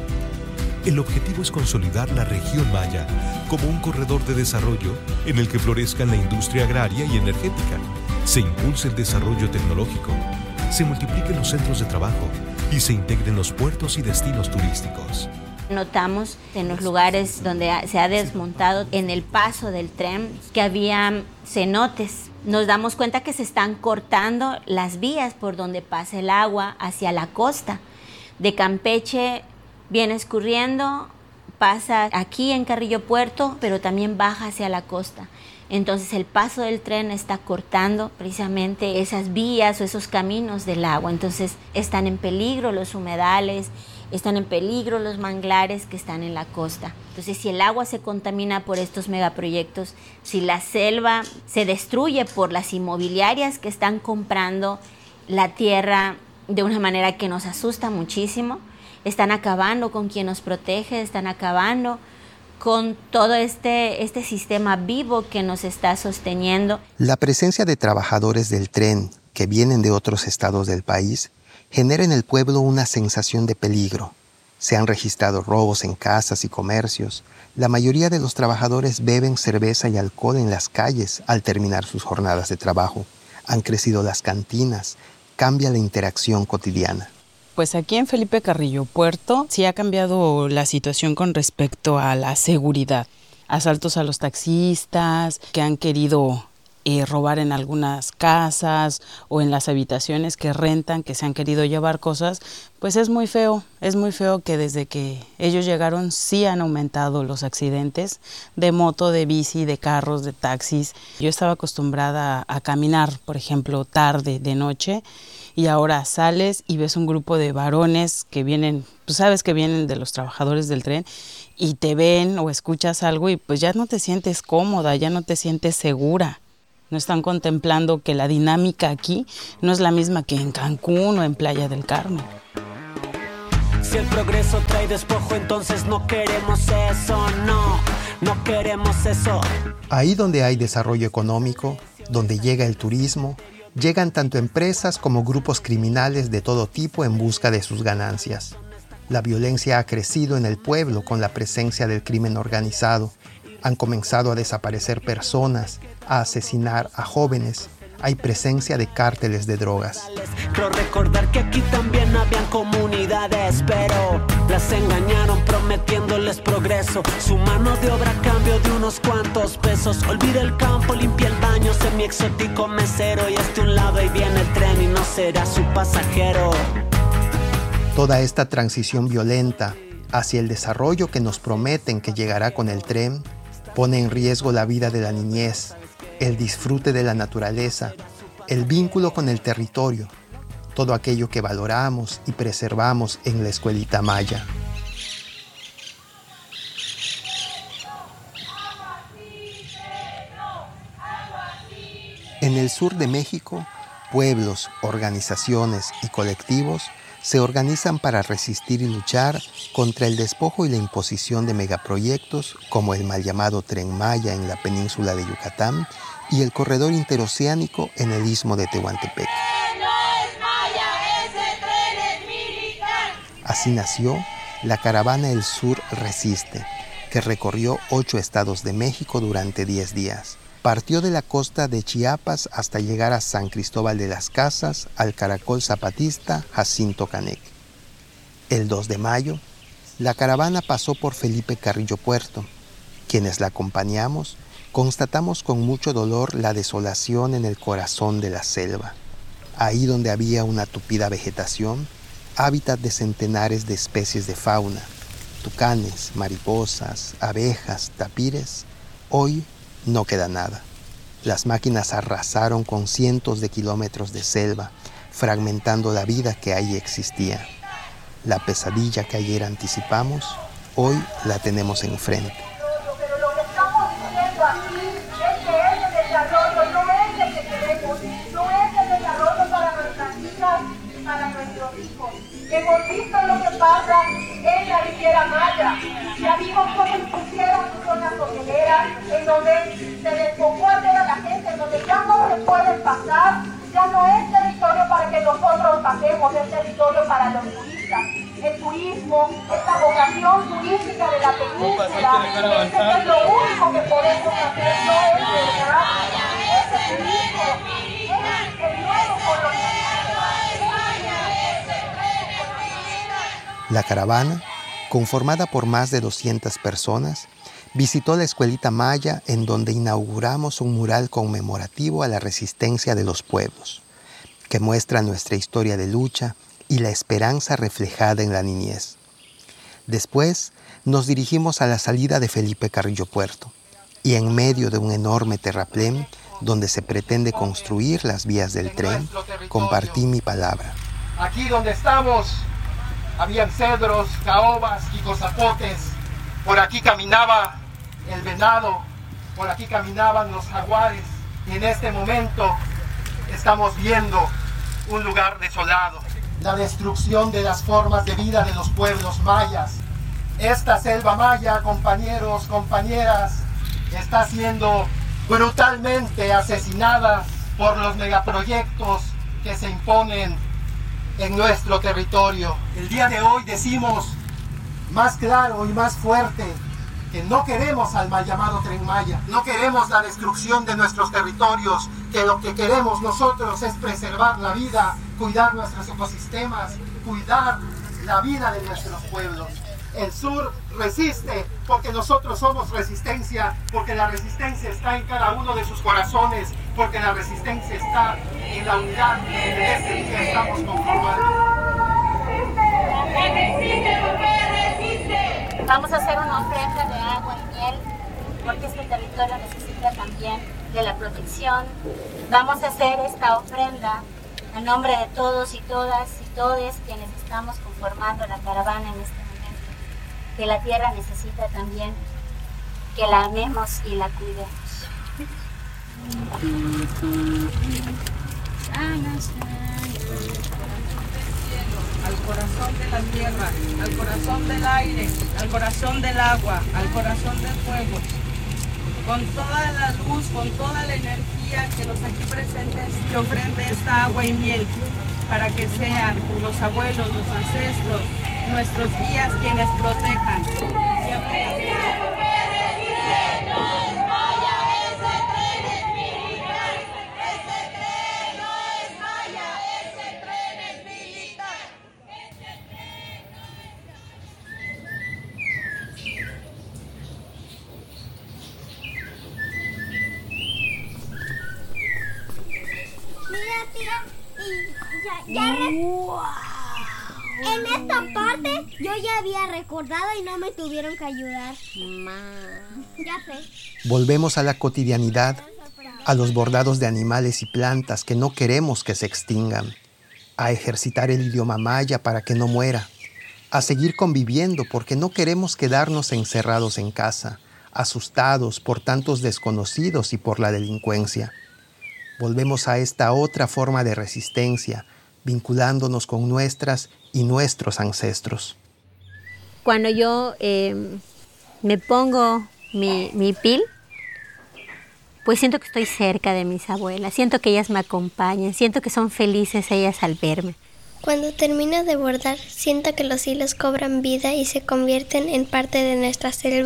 El objetivo es consolidar la región maya como un corredor de desarrollo en el que florezcan la industria agraria y energética, se impulse el desarrollo tecnológico, se multipliquen los centros de trabajo y se integren los puertos y destinos turísticos. Notamos en los lugares donde se ha desmontado en el paso del tren que había cenotes. Nos damos cuenta que se están cortando las vías por donde pasa el agua hacia la costa. De Campeche viene escurriendo, pasa aquí en Carrillo Puerto, pero también baja hacia la costa. Entonces el paso del tren está cortando precisamente esas vías o esos caminos del agua. Entonces están en peligro los humedales, están en peligro los manglares que están en la costa. Entonces, si el agua se contamina por estos megaproyectos, si la selva se destruye por las inmobiliarias que están comprando la tierra de una manera que nos asusta muchísimo, están acabando con quien nos protege, están acabando con todo este, este sistema vivo que nos está sosteniendo. La presencia de trabajadores del tren que vienen de otros estados del país genera en el pueblo una sensación de peligro. Se han registrado robos en casas y comercios. La mayoría de los trabajadores beben cerveza y alcohol en las calles al terminar sus jornadas de trabajo. Han crecido las cantinas. Cambia la interacción cotidiana. Pues aquí en Felipe Carrillo Puerto sí ha cambiado la situación con respecto a la seguridad. Asaltos a los taxistas que han querido Eh, robar en algunas casas o en las habitaciones que rentan, que se han querido llevar cosas, pues es muy feo, es muy feo que desde que ellos llegaron sí han aumentado los accidentes de moto, de bici, de carros, de taxis. Yo estaba acostumbrada a, a caminar, por ejemplo, tarde, de noche, y ahora sales y ves un grupo de varones que vienen, pues sabes que vienen de los trabajadores del tren, y te ven o escuchas algo y pues ya no te sientes cómoda, ya no te sientes segura. No están contemplando que la dinámica aquí no es la misma que en Cancún o en Playa del Carmen. Si el progreso trae despojo, entonces no queremos eso, no, no queremos eso. Ahí donde hay desarrollo económico, donde llega el turismo, llegan tanto empresas como grupos criminales de todo tipo en busca de sus ganancias. La violencia ha crecido en el pueblo con la presencia del crimen organizado. Han comenzado a desaparecer personas, a asesinar a jóvenes. Hay presencia de cárteles de drogas. Creo recordar que aquí también habían comunidades, pero las engañaron prometiéndoles progreso. Su mano de obra a cambio de unos cuantos pesos. Olvida el campo, limpia el baño, semi-exótico mesero. Y hasta un lado ahí viene el tren y no será su pasajero. Toda esta transición violenta hacia el desarrollo que nos prometen que llegará con el tren pone en riesgo la vida de la niñez, el disfrute de la naturaleza, el vínculo con el territorio, todo aquello que valoramos y preservamos en la escuelita maya. En el sur de México, pueblos, organizaciones y colectivos se organizan para resistir y luchar contra el despojo y la imposición de megaproyectos como el mal llamado Tren Maya en la península de Yucatán y el corredor interoceánico en el istmo de Tehuantepec. Así nació la caravana El Sur Resiste, que recorrió ocho estados de México durante diez días, partió de la costa de Chiapas hasta llegar a San Cristóbal de las Casas, al caracol zapatista Jacinto Canec. El dos de mayo, la caravana pasó por Felipe Carrillo Puerto. Quienes la acompañamos, constatamos con mucho dolor la desolación en el corazón de la selva. Ahí donde había una tupida vegetación, hábitat de centenares de especies de fauna, tucanes, mariposas, abejas, tapires, hoy no queda nada. Las máquinas arrasaron con cientos de kilómetros de selva, fragmentando la vida que ahí existía. La pesadilla que ayer anticipamos, hoy la tenemos enfrente. Pero lo que estamos diciendo aquí es que ese desarrollo no es el que queremos, no es el desarrollo para nuestras hijas y para nuestros hijos. Hemos visto lo que pasa en la Riviera Maya. Ya vimos cómo impusieron zonas hoteleras en donde se despojó a toda la gente, en donde ya no se pueden pasar, ya no es territorio para que nosotros pasemos, es territorio para los turistas. El turismo, esta vocación turística de la península, es lo único que podemos hacer, no es verdad. Ese turismo es el nuevo colonialismo. La caravana, conformada por más de doscientas personas, visitó la escuelita maya en donde inauguramos un mural conmemorativo a la resistencia de los pueblos, que muestra nuestra historia de lucha y la esperanza reflejada en la niñez. Después nos dirigimos a la salida de Felipe Carrillo Puerto y en medio de un enorme terraplén donde se pretende construir las vías del tren, compartí mi palabra. Aquí donde estamos habían cedros, caobas, jicozapotes, por aquí caminaba el venado, por aquí caminaban los jaguares, y en este momento estamos viendo un lugar desolado. La destrucción de las formas de vida de los pueblos mayas. Esta selva maya, compañeros, compañeras, está siendo brutalmente asesinada por los megaproyectos que se imponen en nuestro territorio. El día de hoy decimos más claro y más fuerte que no queremos al mal llamado Tren Maya, no queremos la destrucción de nuestros territorios, que lo que queremos nosotros es preservar la vida, cuidar nuestros ecosistemas, cuidar la vida de nuestros pueblos. El sur resiste porque nosotros somos resistencia, porque la resistencia está en cada uno de sus corazones, porque la resistencia está en la unidad de este día estamos conformando. Vamos a hacer una ofrenda de agua y miel, porque este territorio necesita también de la protección. Vamos a hacer esta ofrenda en nombre de todos y todas y todes quienes estamos conformando la caravana en este momento. Que la tierra necesita también que la amemos y la cuidemos. Al corazón de la tierra, al corazón del aire, al corazón del agua, al corazón del fuego, con toda la luz, con toda la energía que los aquí presentes te ofrende esta agua y miel, para que sean los abuelos, los ancestros, nuestros guías quienes protejan. Ya re- wow. En esta parte yo ya había recordado y no me tuvieron que ayudar. Ya sé. Volvemos a la cotidianidad, a los bordados de animales y plantas que no queremos que se extingan, a ejercitar el idioma maya para que no muera, a seguir conviviendo porque no queremos quedarnos encerrados en casa, asustados por tantos desconocidos y por la delincuencia. Volvemos a esta otra forma de resistencia, vinculándonos con nuestras y nuestros ancestros. Cuando yo eh, me pongo mi, mi pil, pues siento que estoy cerca de mis abuelas, siento que ellas me acompañan, siento que son felices ellas al verme. Cuando termino de bordar, siento que los hilos cobran vida y se convierten en parte de nuestra selva.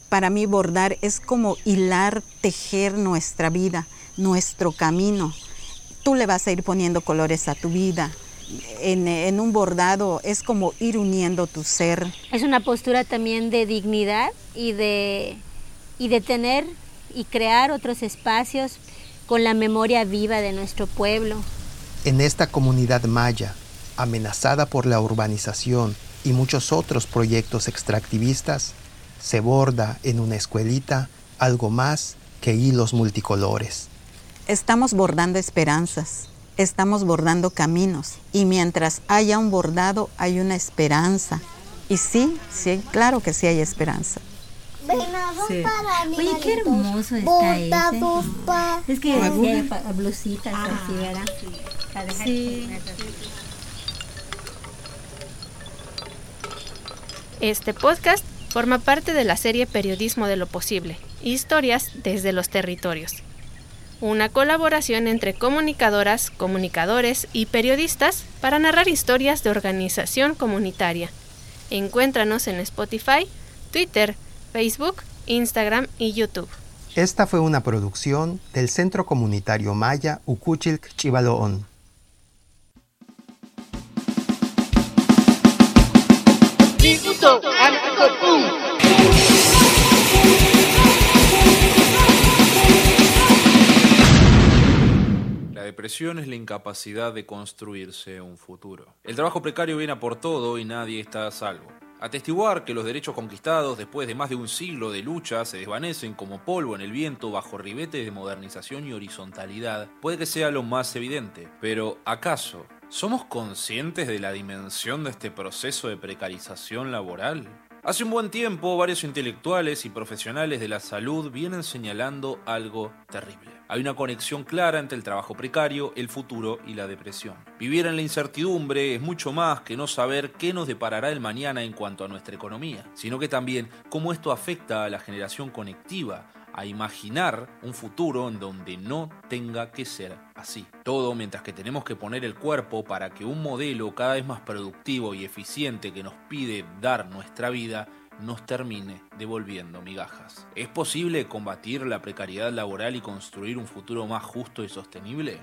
Para mí bordar es como hilar, tejer nuestra vida, nuestro camino. Tú le vas a ir poniendo colores a tu vida. En, en un bordado es como ir uniendo tu ser. Es una postura también de dignidad y de, y de tener y crear otros espacios con la memoria viva de nuestro pueblo. En esta comunidad maya, amenazada por la urbanización y muchos otros proyectos extractivistas, se borda en una escuelita algo más que hilos multicolores. Estamos bordando esperanzas, estamos bordando caminos, y mientras haya un bordado hay una esperanza. Y sí, sí, claro que sí hay esperanza. Sí. Oye, qué hermoso está ese. Es que hay blusitas así, ¿verdad? Sí. Este podcast forma parte de la serie Periodismo de lo Posible, historias desde los territorios. Una colaboración entre comunicadoras, comunicadores y periodistas para narrar historias de organización comunitaria. Encuéntranos en Spotify, Twitter, Facebook, Instagram y YouTube. Esta fue una producción del Centro Comunitario Maya Ucuchilk Chivaloón. La depresión es la incapacidad de construirse un futuro. El trabajo precario viene a por todo y nadie está a salvo. Atestiguar que los derechos conquistados después de más de un siglo de lucha se desvanecen como polvo en el viento bajo ribetes de modernización y horizontalidad puede que sea lo más evidente, pero ¿acaso somos conscientes de la dimensión de este proceso de precarización laboral? Hace un buen tiempo, varios intelectuales y profesionales de la salud vienen señalando algo terrible. Hay una conexión clara entre el trabajo precario, el futuro y la depresión. Vivir en la incertidumbre es mucho más que no saber qué nos deparará el mañana en cuanto a nuestra economía, sino que también cómo esto afecta a la generación conectiva, a imaginar un futuro en donde no tenga que ser así. Todo mientras que tenemos que poner el cuerpo para que un modelo cada vez más productivo y eficiente que nos pide dar nuestra vida nos termine devolviendo migajas. ¿Es posible combatir la precariedad laboral y construir un futuro más justo y sostenible?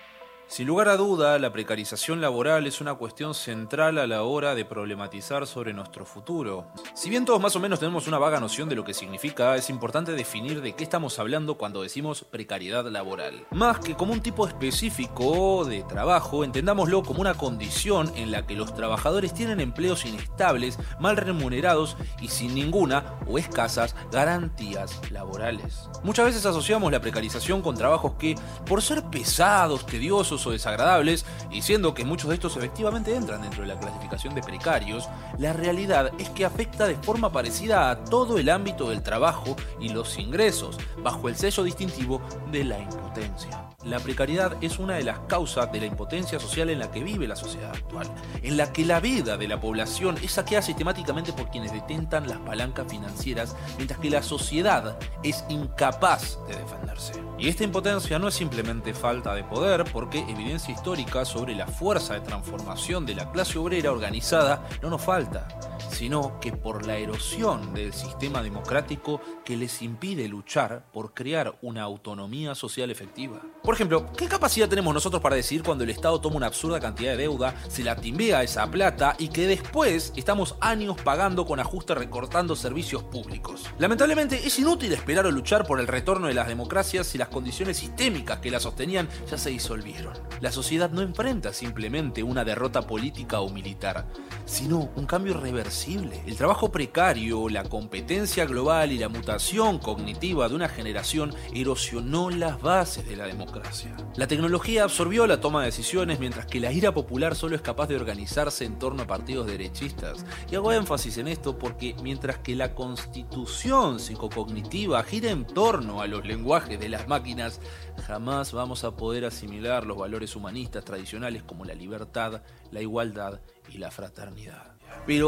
Sin lugar a duda, la precarización laboral es una cuestión central a la hora de problematizar sobre nuestro futuro. Si bien todos más o menos tenemos una vaga noción de lo que significa, es importante definir de qué estamos hablando cuando decimos precariedad laboral. Más que como un tipo específico de trabajo, entendámoslo como una condición en la que los trabajadores tienen empleos inestables, mal remunerados y sin ninguna o escasas garantías laborales. Muchas veces asociamos la precarización con trabajos que, por ser pesados, tediosos o desagradables, y siendo que muchos de estos efectivamente entran dentro de la clasificación de precarios, la realidad es que afecta de forma parecida a todo el ámbito del trabajo y los ingresos, bajo el sello distintivo de la impotencia. La precariedad es una de las causas de la impotencia social en la que vive la sociedad actual, en la que la vida de la población es saqueada sistemáticamente por quienes detentan las palancas financieras, mientras que la sociedad es incapaz de defenderse. Y esta impotencia no es simplemente falta de poder, porque evidencia histórica sobre la fuerza de transformación de la clase obrera organizada no nos falta, sino que por la erosión del sistema democrático que les impide luchar por crear una autonomía social efectiva. Por ejemplo, ¿qué capacidad tenemos nosotros para decidir cuando el Estado toma una absurda cantidad de deuda, se la timbea esa plata y que después estamos años pagando con ajustes recortando servicios públicos? Lamentablemente es inútil esperar o luchar por el retorno de las democracias si las condiciones sistémicas que las sostenían ya se disolvieron. La sociedad no enfrenta simplemente una derrota política o militar, sino un cambio irreversible. El trabajo precario, la competencia global y la mutación cognitiva de una generación erosionó las bases de la democracia. La tecnología absorbió la toma de decisiones, mientras que la ira popular solo es capaz de organizarse en torno a partidos derechistas. Y hago énfasis en esto porque mientras que la constitución psicocognitiva gira en torno a los lenguajes de las máquinas, jamás vamos a poder asimilar los valores humanistas tradicionales como la libertad, la igualdad y la fraternidad. Pero esta transformación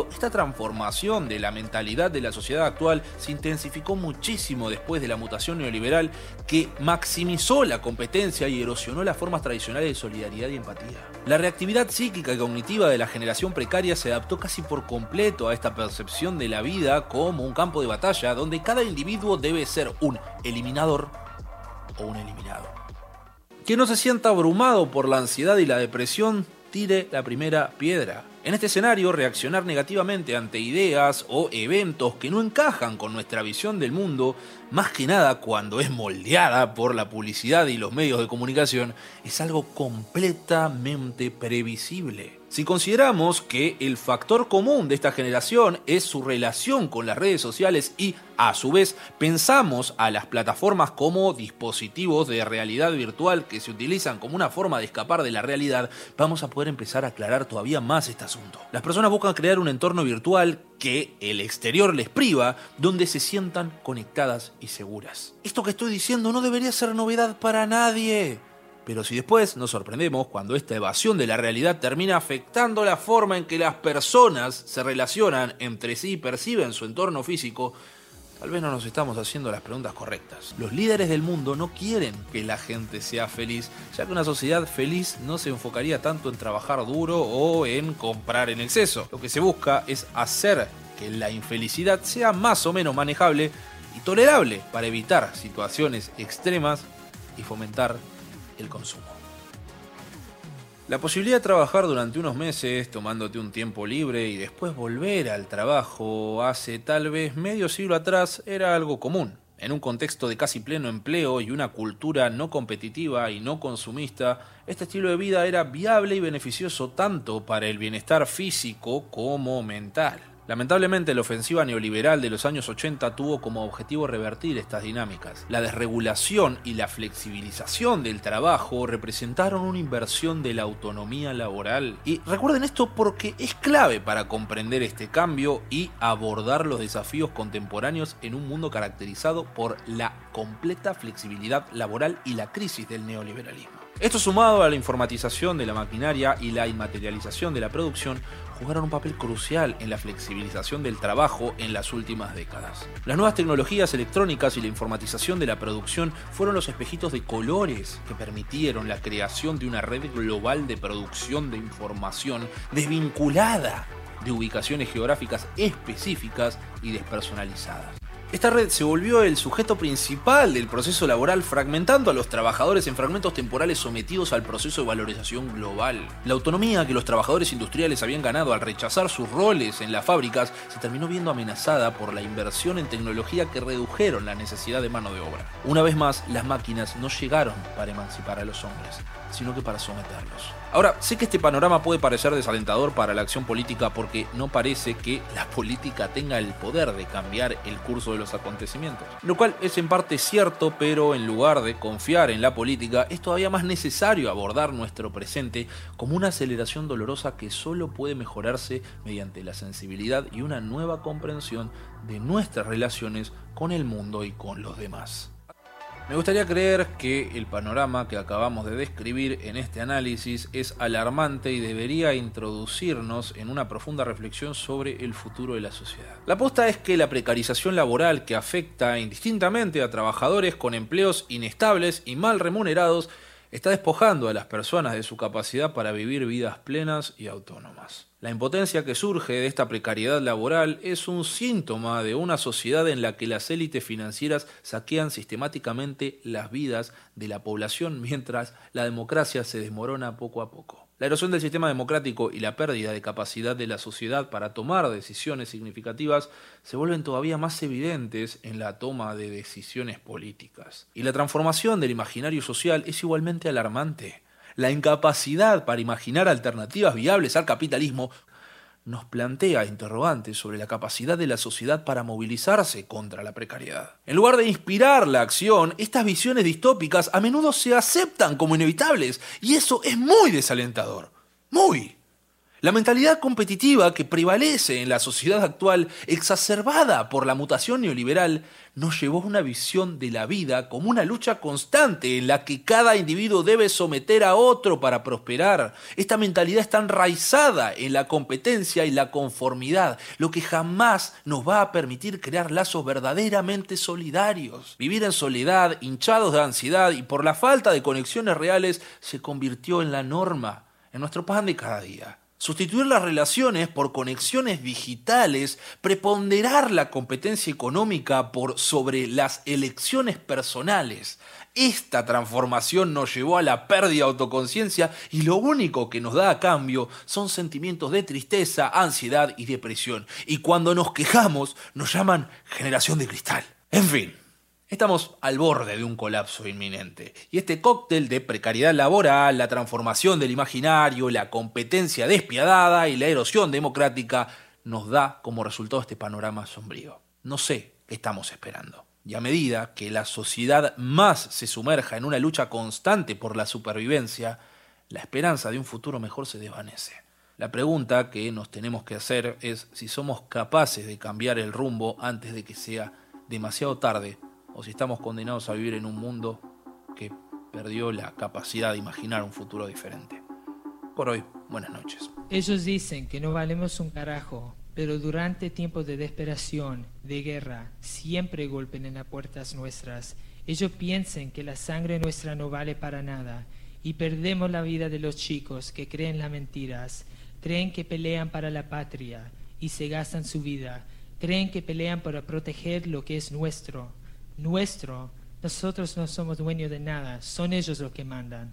transformación de la mentalidad de la sociedad actual se intensificó muchísimo después de la mutación neoliberal que maximizó la competencia y erosionó las formas tradicionales de solidaridad y empatía. La reactividad psíquica y cognitiva de la generación precaria se adaptó casi por completo a esta percepción de la vida como un campo de batalla donde cada individuo debe ser un eliminador o un eliminado. Quien no se sienta abrumado por la ansiedad y la depresión, tire la primera piedra. En este escenario, reaccionar negativamente ante ideas o eventos que no encajan con nuestra visión del mundo, más que nada cuando es moldeada por la publicidad y los medios de comunicación, es algo completamente previsible. Si consideramos que el factor común de esta generación es su relación con las redes sociales y, a su vez, pensamos a las plataformas como dispositivos de realidad virtual que se utilizan como una forma de escapar de la realidad, vamos a poder empezar a aclarar todavía más este asunto. Las personas buscan crear un entorno virtual que el exterior les priva, donde se sientan conectadas y seguras. Esto que estoy diciendo no debería ser novedad para nadie. Pero si después nos sorprendemos cuando esta evasión de la realidad termina afectando la forma en que las personas se relacionan entre sí y perciben su entorno físico, tal vez no nos estamos haciendo las preguntas correctas. Los líderes del mundo no quieren que la gente sea feliz, ya que una sociedad feliz no se enfocaría tanto en trabajar duro o en comprar en exceso. Lo que se busca es hacer que la infelicidad sea más o menos manejable y tolerable para evitar situaciones extremas y fomentar el consumo. La posibilidad de trabajar durante unos meses, tomándote un tiempo libre y después volver al trabajo hace tal vez medio siglo atrás era algo común. En un contexto de casi pleno empleo y una cultura no competitiva y no consumista, este estilo de vida era viable y beneficioso tanto para el bienestar físico como mental. Lamentablemente, la ofensiva neoliberal de los años ochenta tuvo como objetivo revertir estas dinámicas. La desregulación y la flexibilización del trabajo representaron una inversión de la autonomía laboral. Y recuerden esto porque es clave para comprender este cambio y abordar los desafíos contemporáneos en un mundo caracterizado por la completa flexibilidad laboral y la crisis del neoliberalismo. Esto, sumado a la informatización de la maquinaria y la inmaterialización de la producción, jugaron un papel crucial en la flexibilización del trabajo en las últimas décadas. Las nuevas tecnologías electrónicas y la informatización de la producción fueron los espejitos de colores que permitieron la creación de una red global de producción de información desvinculada de ubicaciones geográficas específicas y despersonalizadas. Esta red se volvió el sujeto principal del proceso laboral, fragmentando a los trabajadores en fragmentos temporales sometidos al proceso de valorización global. La autonomía que los trabajadores industriales habían ganado al rechazar sus roles en las fábricas se terminó viendo amenazada por la inversión en tecnología que redujeron la necesidad de mano de obra. Una vez más, las máquinas no llegaron para emancipar a los hombres, sino que para someterlos. Ahora, sé que este panorama puede parecer desalentador para la acción política porque no parece que la política tenga el poder de cambiar el curso de los acontecimientos. Lo cual es en parte cierto, pero en lugar de confiar en la política, es todavía más necesario abordar nuestro presente como una aceleración dolorosa que solo puede mejorarse mediante la sensibilidad y una nueva comprensión de nuestras relaciones con el mundo y con los demás. Me gustaría creer que el panorama que acabamos de describir en este análisis es alarmante y debería introducirnos en una profunda reflexión sobre el futuro de la sociedad. La aposta es que la precarización laboral que afecta indistintamente a trabajadores con empleos inestables y mal remunerados está despojando a las personas de su capacidad para vivir vidas plenas y autónomas. La impotencia que surge de esta precariedad laboral es un síntoma de una sociedad en la que las élites financieras saquean sistemáticamente las vidas de la población mientras la democracia se desmorona poco a poco. La erosión del sistema democrático y la pérdida de capacidad de la sociedad para tomar decisiones significativas se vuelven todavía más evidentes en la toma de decisiones políticas. Y la transformación del imaginario social es igualmente alarmante. La incapacidad para imaginar alternativas viables al capitalismo nos plantea interrogantes sobre la capacidad de la sociedad para movilizarse contra la precariedad. En lugar de inspirar la acción, estas visiones distópicas a menudo se aceptan como inevitables, y eso es muy desalentador. ¡Muy! La mentalidad competitiva que prevalece en la sociedad actual, exacerbada por la mutación neoliberal, nos llevó a una visión de la vida como una lucha constante en la que cada individuo debe someter a otro para prosperar. Esta mentalidad está enraizada en la competencia y la conformidad, lo que jamás nos va a permitir crear lazos verdaderamente solidarios. Vivir en soledad, hinchados de ansiedad y por la falta de conexiones reales, se convirtió en la norma, en nuestro pan de cada día. Sustituir las relaciones por conexiones digitales, preponderar la competencia económica por sobre las elecciones personales. Esta transformación nos llevó a la pérdida de autoconciencia y lo único que nos da a cambio son sentimientos de tristeza, ansiedad y depresión. Y cuando nos quejamos, nos llaman generación de cristal. En fin. Estamos al borde de un colapso inminente y este cóctel de precariedad laboral, la transformación del imaginario, la competencia despiadada y la erosión democrática nos da como resultado este panorama sombrío. No sé qué estamos esperando. Y a medida que la sociedad más se sumerja en una lucha constante por la supervivencia, la esperanza de un futuro mejor se desvanece. La pregunta que nos tenemos que hacer es si somos capaces de cambiar el rumbo antes de que sea demasiado tarde, o si estamos condenados a vivir en un mundo que perdió la capacidad de imaginar un futuro diferente. Por hoy, buenas noches. Ellos dicen que no valemos un carajo, pero durante tiempos de desesperación, de guerra, siempre golpeen en las puertas nuestras. Ellos piensan que la sangre nuestra no vale para nada y perdemos la vida de los chicos que creen las mentiras, creen que pelean para la patria y se gastan su vida, creen que pelean para proteger lo que es nuestro. Nuestro, nosotros no somos dueños de nada, son ellos los que mandan.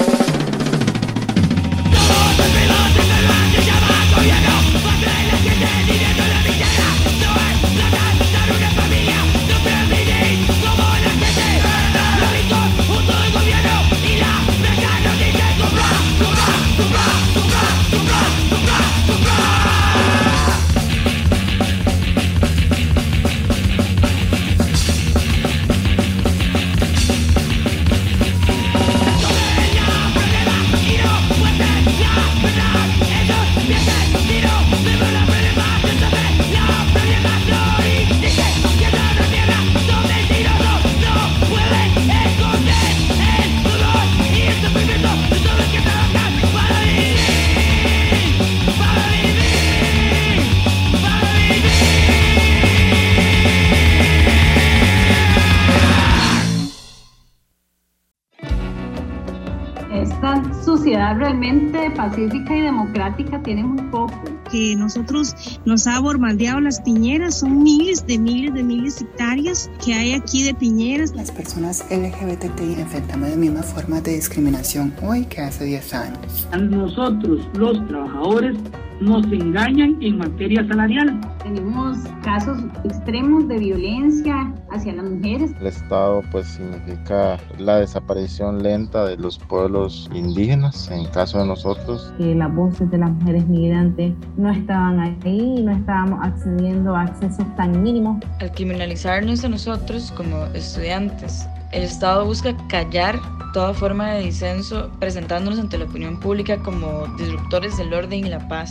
Sociedad realmente pacífica y democrática tiene muy poco. Que nosotros nos ha bombardeado las piñeras, son miles de miles de miles de hectáreas que hay aquí de piñeras. Las personas L G B T I enfrentamos las mismas formas de discriminación hoy que hace diez años. A nosotros, los trabajadores, nos engañan en materia salarial. Tenemos casos extremos de violencia hacia las mujeres. El Estado pues significa la desaparición lenta de los pueblos indígenas, en caso de nosotros. Que las voces de las mujeres migrantes no estaban ahí y no estábamos accediendo a accesos tan mínimos. Al criminalizarnos a nosotros como estudiantes, el Estado busca callar toda forma de disenso, presentándonos ante la opinión pública como disruptores del orden y la paz.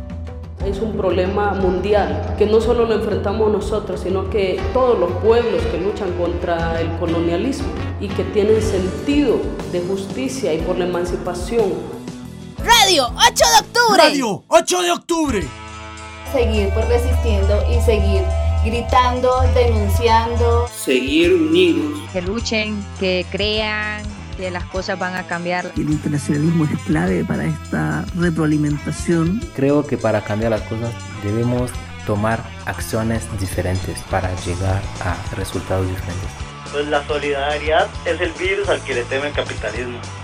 Es un problema mundial, que no solo lo enfrentamos nosotros, sino que todos los pueblos que luchan contra el colonialismo y que tienen sentido de justicia y por la emancipación. Radio ocho de octubre. Radio ocho de octubre. Seguir pues resistiendo y seguir gritando, denunciando. Seguir unidos. Que luchen, que crean que las cosas van a cambiar. El internacionalismo es clave para esta retroalimentación. Creo que para cambiar las cosas debemos tomar acciones diferentes para llegar a resultados diferentes. Pues la solidaridad es el virus al que le teme el capitalismo.